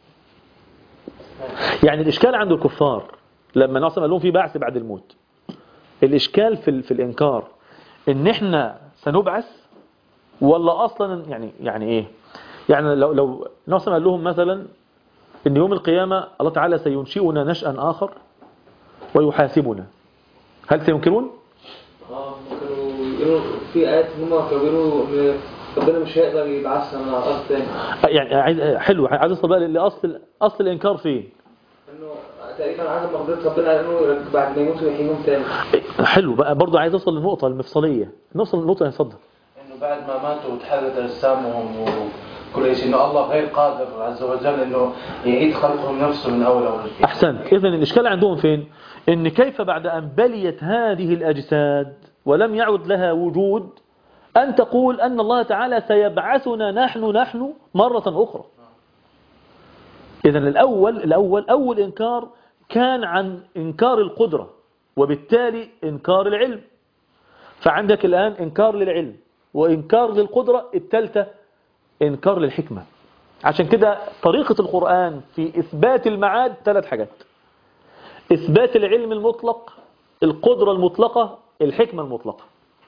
S1: يعني الإشكال عند الكفار لما نعصم قال لهم في بعث بعد الموت، الإشكال في, في الإنكار إن إحنا سنبعث ولا أصلا يعني يعني إيه؟ يعني لو لو نعصم قال لهم مثلا إن يوم القيامة الله تعالى سينشئنا نشأ آخر ويحاسبنا، هل سينكرون؟
S4: اه كانوا يقولوا في آيات هم كانوا يقولوا إن ربنا مش هيقدر يبعثنا من الأرض تاني.
S1: يعني عايز حلو، عايز أصل بقى لأصل أصل الإنكار فين؟
S4: إنه تقريبا عدم مقدرة ربنا إنه بعد ما يموتوا يحييهم تاني.
S1: حلو بقى، برضه عايز أوصل للنقطة المفصلية، نوصل للنقطة يصدق.
S3: إنه بعد ما ماتوا وتحررت أجسامهم وكل شيء إنه الله غير قادر عز وجل إنه يعيد خلقهم نفسه من أول أول.
S1: أحسنت. إذن الإشكال عندهم فين؟ إن كيف بعد أن بليت هذه الأجساد ولم يعد لها وجود أن تقول أن الله تعالى سيبعثنا نحن نحن مرة أخرى. إذن الأول الأول أول إنكار كان عن إنكار القدرة وبالتالي إنكار العلم. فعندك الآن إنكار للعلم وإنكار للقدرة، الثالثة إنكار للحكمة. عشان كده طريقة القرآن في إثبات المعاد ثلاث حاجات: إثبات العلم المطلق، القدرة المطلقة، الحكمة المطلقة.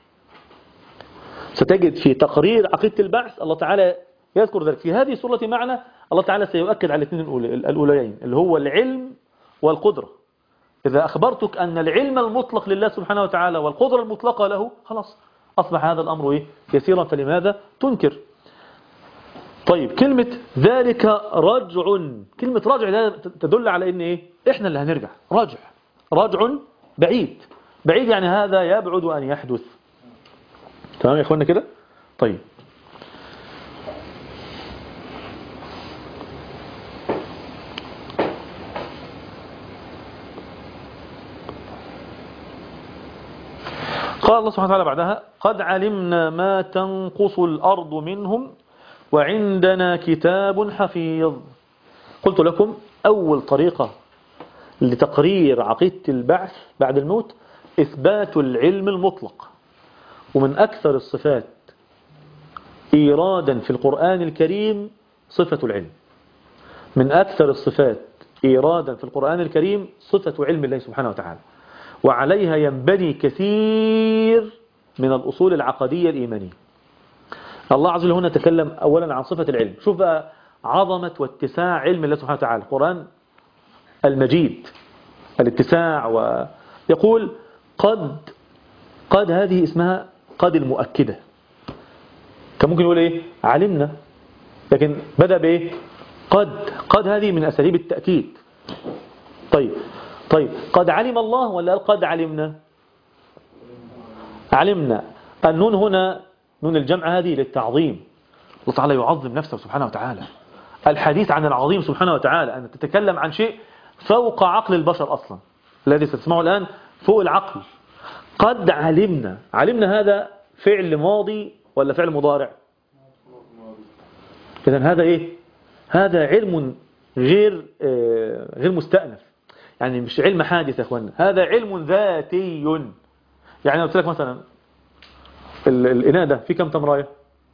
S1: ستجد في تقرير عقيدة البعث الله تعالى يذكر ذلك. في هذه السورة معنا الله تعالى سيؤكد على الاثنين الأوليين اللي هو العلم والقدرة. إذا أخبرتك أن العلم المطلق لله سبحانه وتعالى والقدرة المطلقة له، خلاص أصبح هذا الأمر إيه؟ يسيرا. فلماذا تنكر؟ طيب كلمة ذلك رجع، كلمة رجع تدل على إن إيه؟ إحنا اللي هنرجع. رجع، رجع بعيد. بعيد يعني هذا يبعد أن يحدث. تمام يا إخوانا كده؟ طيب قال الله سبحانه وتعالى بعدها قد علمنا ما تنقص الأرض منهم وعندنا كتاب حفيظ. قلت لكم أول طريقة لتقرير عقيدة البعث بعد الموت إثبات العلم المطلق. ومن أكثر الصفات إيرادا في القرآن الكريم صفة العلم. من أكثر الصفات إيرادا في القرآن الكريم صفة علم الله سبحانه وتعالى، وعليها ينبني كثير من الأصول العقدية الإيمانية. الله عز وجل هنا تكلم أولا عن صفة العلم. شوف بقى عظمة واتساع علم الله سبحانه وتعالى. القرآن المجيد الاتساع. ويقول قد قد هذه اسمها قد المؤكدة. كان ممكن يقول إيه علمنا، لكن بدأ بإيه قد قد هذه من أساليب التأكيد. طيب طيب قد علم الله ولا قال قد علمنا؟ علمنا. النون هنا نون الجمع هذه للتعظيم. الله تعالى يعظم نفسه سبحانه وتعالى. الحديث عن العظيم سبحانه وتعالى أن تتكلم عن شيء فوق عقل البشر أصلا، الذي ستسمعه الآن فوق العقل. قد علمنا. علمنا هذا فعل ماضي ولا فعل مضارع؟ إذن هذا إيه؟ هذا علم غير آه غير مستأنف، يعني مش علم حادث يا أخوانا، هذا علم ذاتي. يعني قلت لك مثلا الإناء ده في كم تمراية؟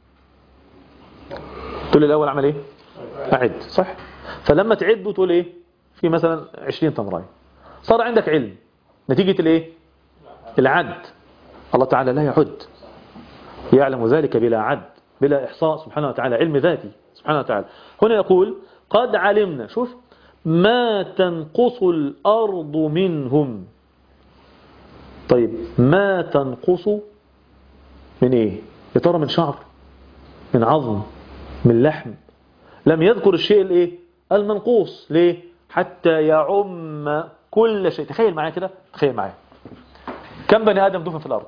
S1: تقول لي الأول عمل إيه؟ أعد، صح؟ فلما تعد تقول إيه؟ في مثلا عشرين تمراية. صار عندك علم نتيجة الإيه؟ العد. الله تعالى لا يعد، يعلم ذلك بلا عد بلا إحصاء سبحانه وتعالى، علم ذاتي سبحانه وتعالى. هنا يقول قد علمنا، شوف ما تنقص الأرض منهم. طيب ما تنقص من إيه؟ يا ترى من شعر، من عظم، من لحم. لم يذكر الشيء الإيه؟ المنقوص. ليه؟ حتى يعم كل شيء. تخيل معايا كده، تخيل معايا كم بني آدم دفن في الأرض؟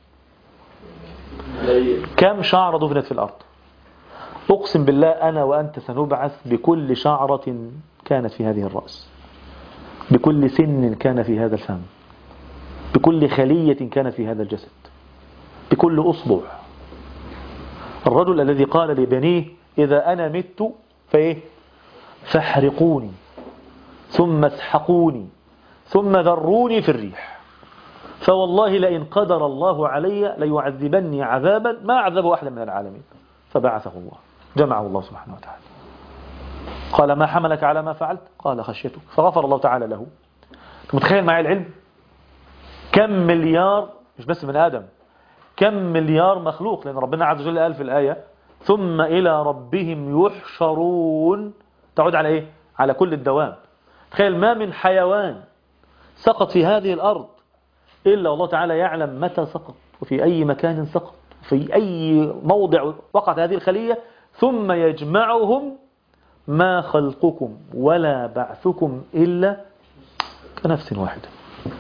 S1: كم شعرة دفنت في الأرض؟ أقسم بالله أنا وأنت سنبعث بكل شعرة كانت في هذه الرأس، بكل سن كان في هذا الفم، بكل خلية كانت في هذا الجسد، بكل أصبع. الرجل الذي قال لبنيه إذا أنا مت فإيه؟ فاحرقوني ثم اسحقوني ثم ذروني في الريح، فوالله لئن قدر الله علي ليعذبني عذابا ما عذبه أحد من العالمين. فبعثه الله، جمعه الله سبحانه وتعالى. قال ما حملك على ما فعلت؟ قال خشيتك، فغفر الله تعالى له. متخيل معي العلم؟ كم مليار، مش بس من آدم، كم مليار مخلوق، لأن ربنا عز وجل قال في الآية ثم إلى ربهم يحشرون، تعود على إيه؟ على كل الدوام. تخيل ما من حيوان سقط في هذه الأرض إلا الله تعالى يعلم متى سقط وفي أي مكان سقط، في أي موضع وقعت هذه الخلية، ثم يجمعهم ما خلقكم ولا بعثكم إلا كنفس واحدة.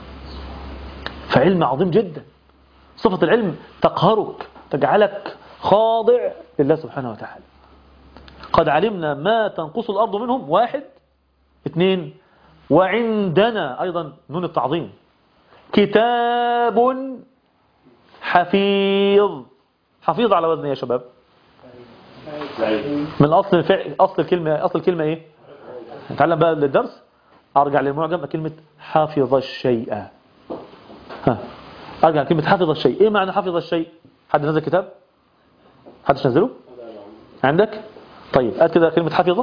S1: فعلم عظيم جدا. صفة العلم تقهرك، تجعلك خاضع لله سبحانه وتعالى. قد علمنا ما تنقص الأرض منهم، واحد. اثنين، وعندنا أيضا نون التعظيم كتاب حفيظ. حفيظ على وزن يا شباب؟ من أصل الفعل، أصل الكلمة، أصل الكلمة إيه؟ نتعلم بقى للدرس. أرجع للمعجم كلمة حافظ الشيء. ها أرجع كلمة حافظ الشيء. إيه معنى حافظ الشيء؟ حد نزل كتاب؟ حد نزله؟ عندك؟ طيب هات كده كلمة حافظة.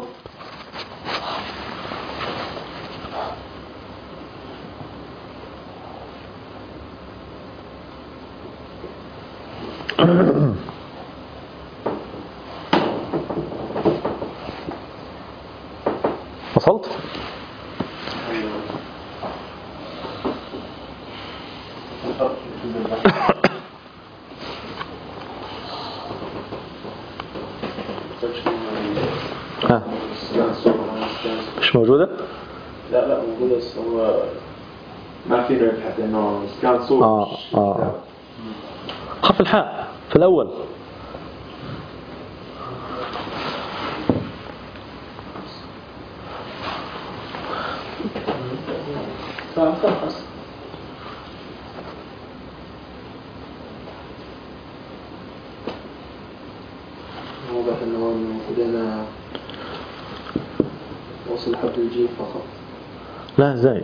S1: وصلت؟ ها مش موجودة؟
S5: لا لا موجودة، بس هو ما في نبحث انه كان صور.
S1: اه اه خف الحاء في الأول.
S5: واضح انه المفروض هنا وصل حد الجيم فقط.
S1: لا ازاي؟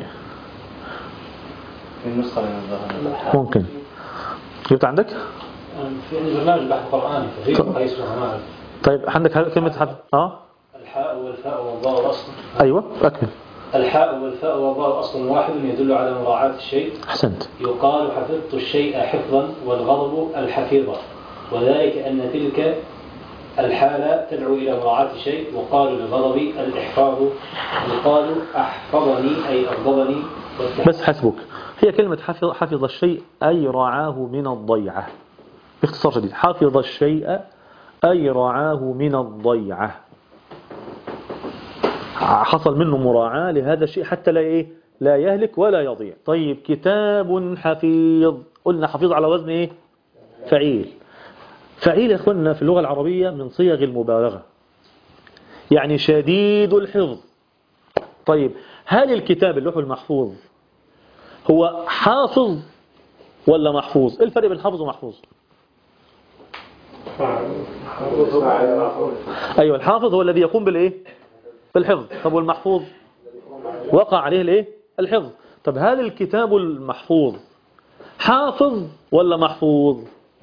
S3: في النسخة اللي نزلها
S1: ممكن جبت عندك؟
S6: في عندي برنامج بحث قرآني ففيه قيس وهمال.
S1: طيب عندك كلمة حد؟ اه
S6: الحاء والفاء والضاء أصل.
S1: ايوه اكمل.
S6: الحاء والفاء والضاء أصل واحد يدل على مراعاة الشيء.
S1: احسنت.
S6: يقال حفظت الشيء حفظا، والغضب الحفيظة، وذلك أن تلك الحالة تدعو إلى مراعاة شيء، وقالوا للغضب الإحفاظ، وقالوا أحفظني أي أغضبني.
S1: بس حسبك، هي كلمة حفظ, حفظ الشيء أي رعاه من الضيعة، باختصار شديد. حفظ الشيء أي رعاه من الضيعة، حصل منه مراعاة لهذا الشيء حتى لا إيه لا يهلك ولا يضيع. طيب كتاب حفيظ، قلنا حفيظ على وزن إيه فعيل. فعيل يا أخوانا في اللغة العربية من صيغ المبالغة، يعني شديد الحفظ. طيب هل الكتاب اللوح المحفوظ هو حافظ ولا محفوظ؟ ايه الفرق بين حافظ ومحفوظ؟ ايوه الحافظ هو الذي يقوم بالايه بالحفظ. طب والمحفوظ وقع عليه الايه الحفظ. طب هل الكتاب المحفوظ حافظ ولا محفوظ؟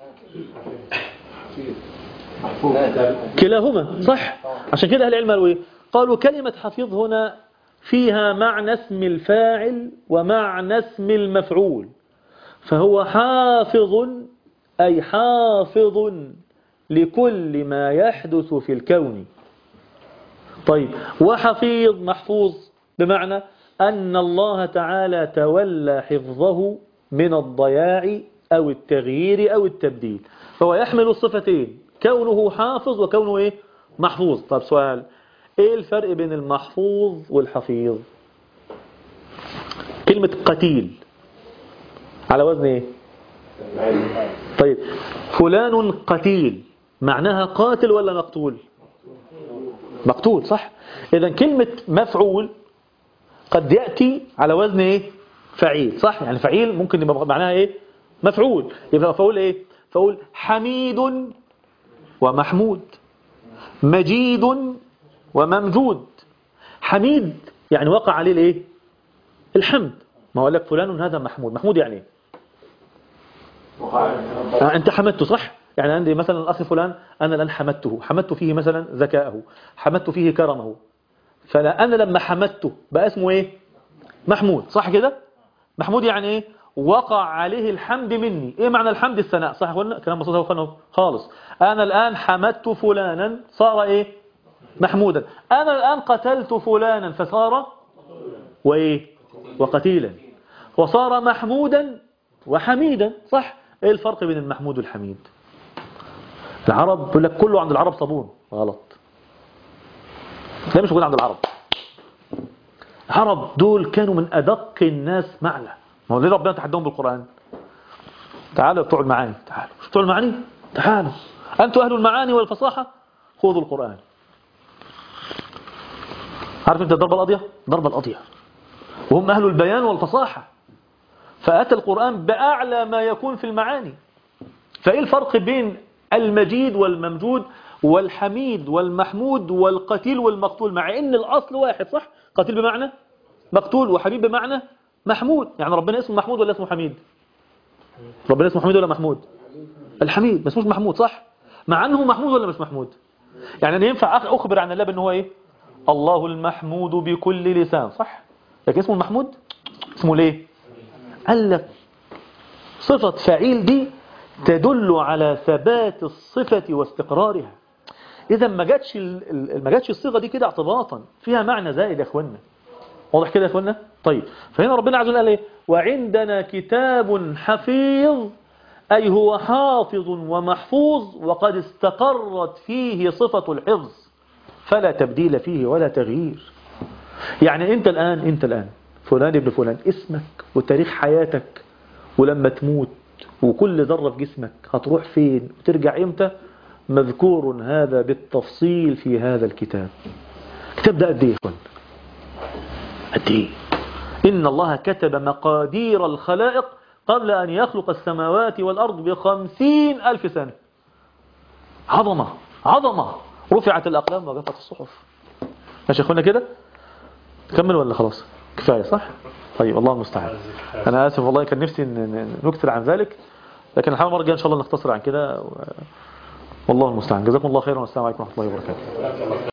S1: كلاهما صح. عشان كده اهل العلم قالوا ايه؟ قالوا كلمة حفيظ هنا فيها معنى اسم الفاعل ومعنى اسم المفعول، فهو حافظ أي حافظ لكل ما يحدث في الكون. طيب وحفيظ محفوظ بمعنى أن الله تعالى تولى حفظه من الضياع أو التغيير أو التبديل، فهو يحمل الصفتين، كونه حافظ وكونه إيه؟ محفوظ. طب سؤال، إيه الفرق بين المحفوظ والحفيظ؟ كلمة قتيل على وزن إيه؟ طيب فلان قتيل معناها قاتل ولا مقتول؟ مقتول صح. إذا كلمة مفعول قد يأتي على وزن إيه؟ فعيل صح. يعني فعيل ممكن يبقى معناها إيه؟ مفعول. يبقى فأقول إيه؟ فأقول حميد ومحمود، مجيد وممجود. حميد يعني وقع عليه الايه الحمد. ما اقول لك فلان هذا محمود، محمود يعني ايه؟ آه انت حمدته صح. يعني عندي مثلا الاخ فلان انا الان حمدته، حمدت فيه مثلا ذكاءه، حمدت فيه كرمه، فلا انا لما حمدته بقى اسمه ايه محمود صح كده. محمود يعني ايه؟ وقع عليه الحمد مني. ايه معنى الحمد؟ الثناء صح. قلنا كلام بسيط اهو خالص. انا الان حمدت فلانا صار ايه محمودا. أنا الآن قتلت فلانا فصار وإيه وقتيلا، وصار محمودا وحميدا صح. إيه الفرق بين المحمود والحميد؟ العرب يقول لك كله عند العرب صابون، غلط. ده مش موجود عند العرب. العرب دول كانوا من أدق الناس معنى. ما هو ليه ربنا تحدهم بالقرآن؟ تعالوا بتوع المعاني، تعالوا مش بتوع المعاني، تعالوا أنتوا أهل المعاني والفصاحة خذوا القرآن. عارف انت الضربة القاضية؟ ضربة القاضية، وهم أهل البيان والفصاحة، فأتى القرآن بأعلى ما يكون في المعاني. فإيه الفرق بين المجيد والممجود والحميد والمحمود والقتيل والمقتول، مع إن الأصل واحد صح؟ قتيل بمعنى مقتول وحميد بمعنى محمود. يعني ربنا اسمه محمود ولا اسمه حميد؟ ربنا اسمه حميد ولا محمود؟ الحميد، بس مش محمود صح؟ مع أنه محمود ولا مش محمود؟ يعني أنا ينفع أخبر عن الله بأنه هو إيه؟ الله المحمود بكل لسان صح. لكن اسمه المحمود اسمه ليه؟ قال لك صفة فعيل دي تدل على ثبات الصفة واستقرارها. إذا ما جاتش ما جاتش الصيغة دي كده اعتباطا، فيها معنى زائد يا اخوانا. واضح كده يا اخوانا؟ طيب فهنا ربنا عز وجل قال ايه؟ وعندنا كتاب حفيظ أي هو حافظ ومحفوظ وقد استقرت فيه صفة الحفظ فلا تبديل فيه ولا تغيير. يعني انت الآن انت الآن فلان ابن فلان، اسمك وتاريخ حياتك ولما تموت وكل ذرة في جسمك هتروح فين وترجع امتى مذكور هذا بالتفصيل في هذا الكتاب. الكتاب ده قد ايه يا اخوان؟ قد ايه؟ إن الله كتب مقادير الخلائق قبل أن يخلق السماوات والأرض بخمسين ألف سنة. عظمة عظمة. رفعت الأقلام وجفت الصحف. ماشي يا اخوانا كده؟ كمل ولا خلاص كفاية صح؟ طيب الله المستعان. أنا آسف والله كان نفسي نكثر عن ذلك، لكن الحمد لله إن شاء الله نختصر عن كده. والله المستعان. جزاكم الله خيرا والسلام عليكم ورحمة الله وبركاته.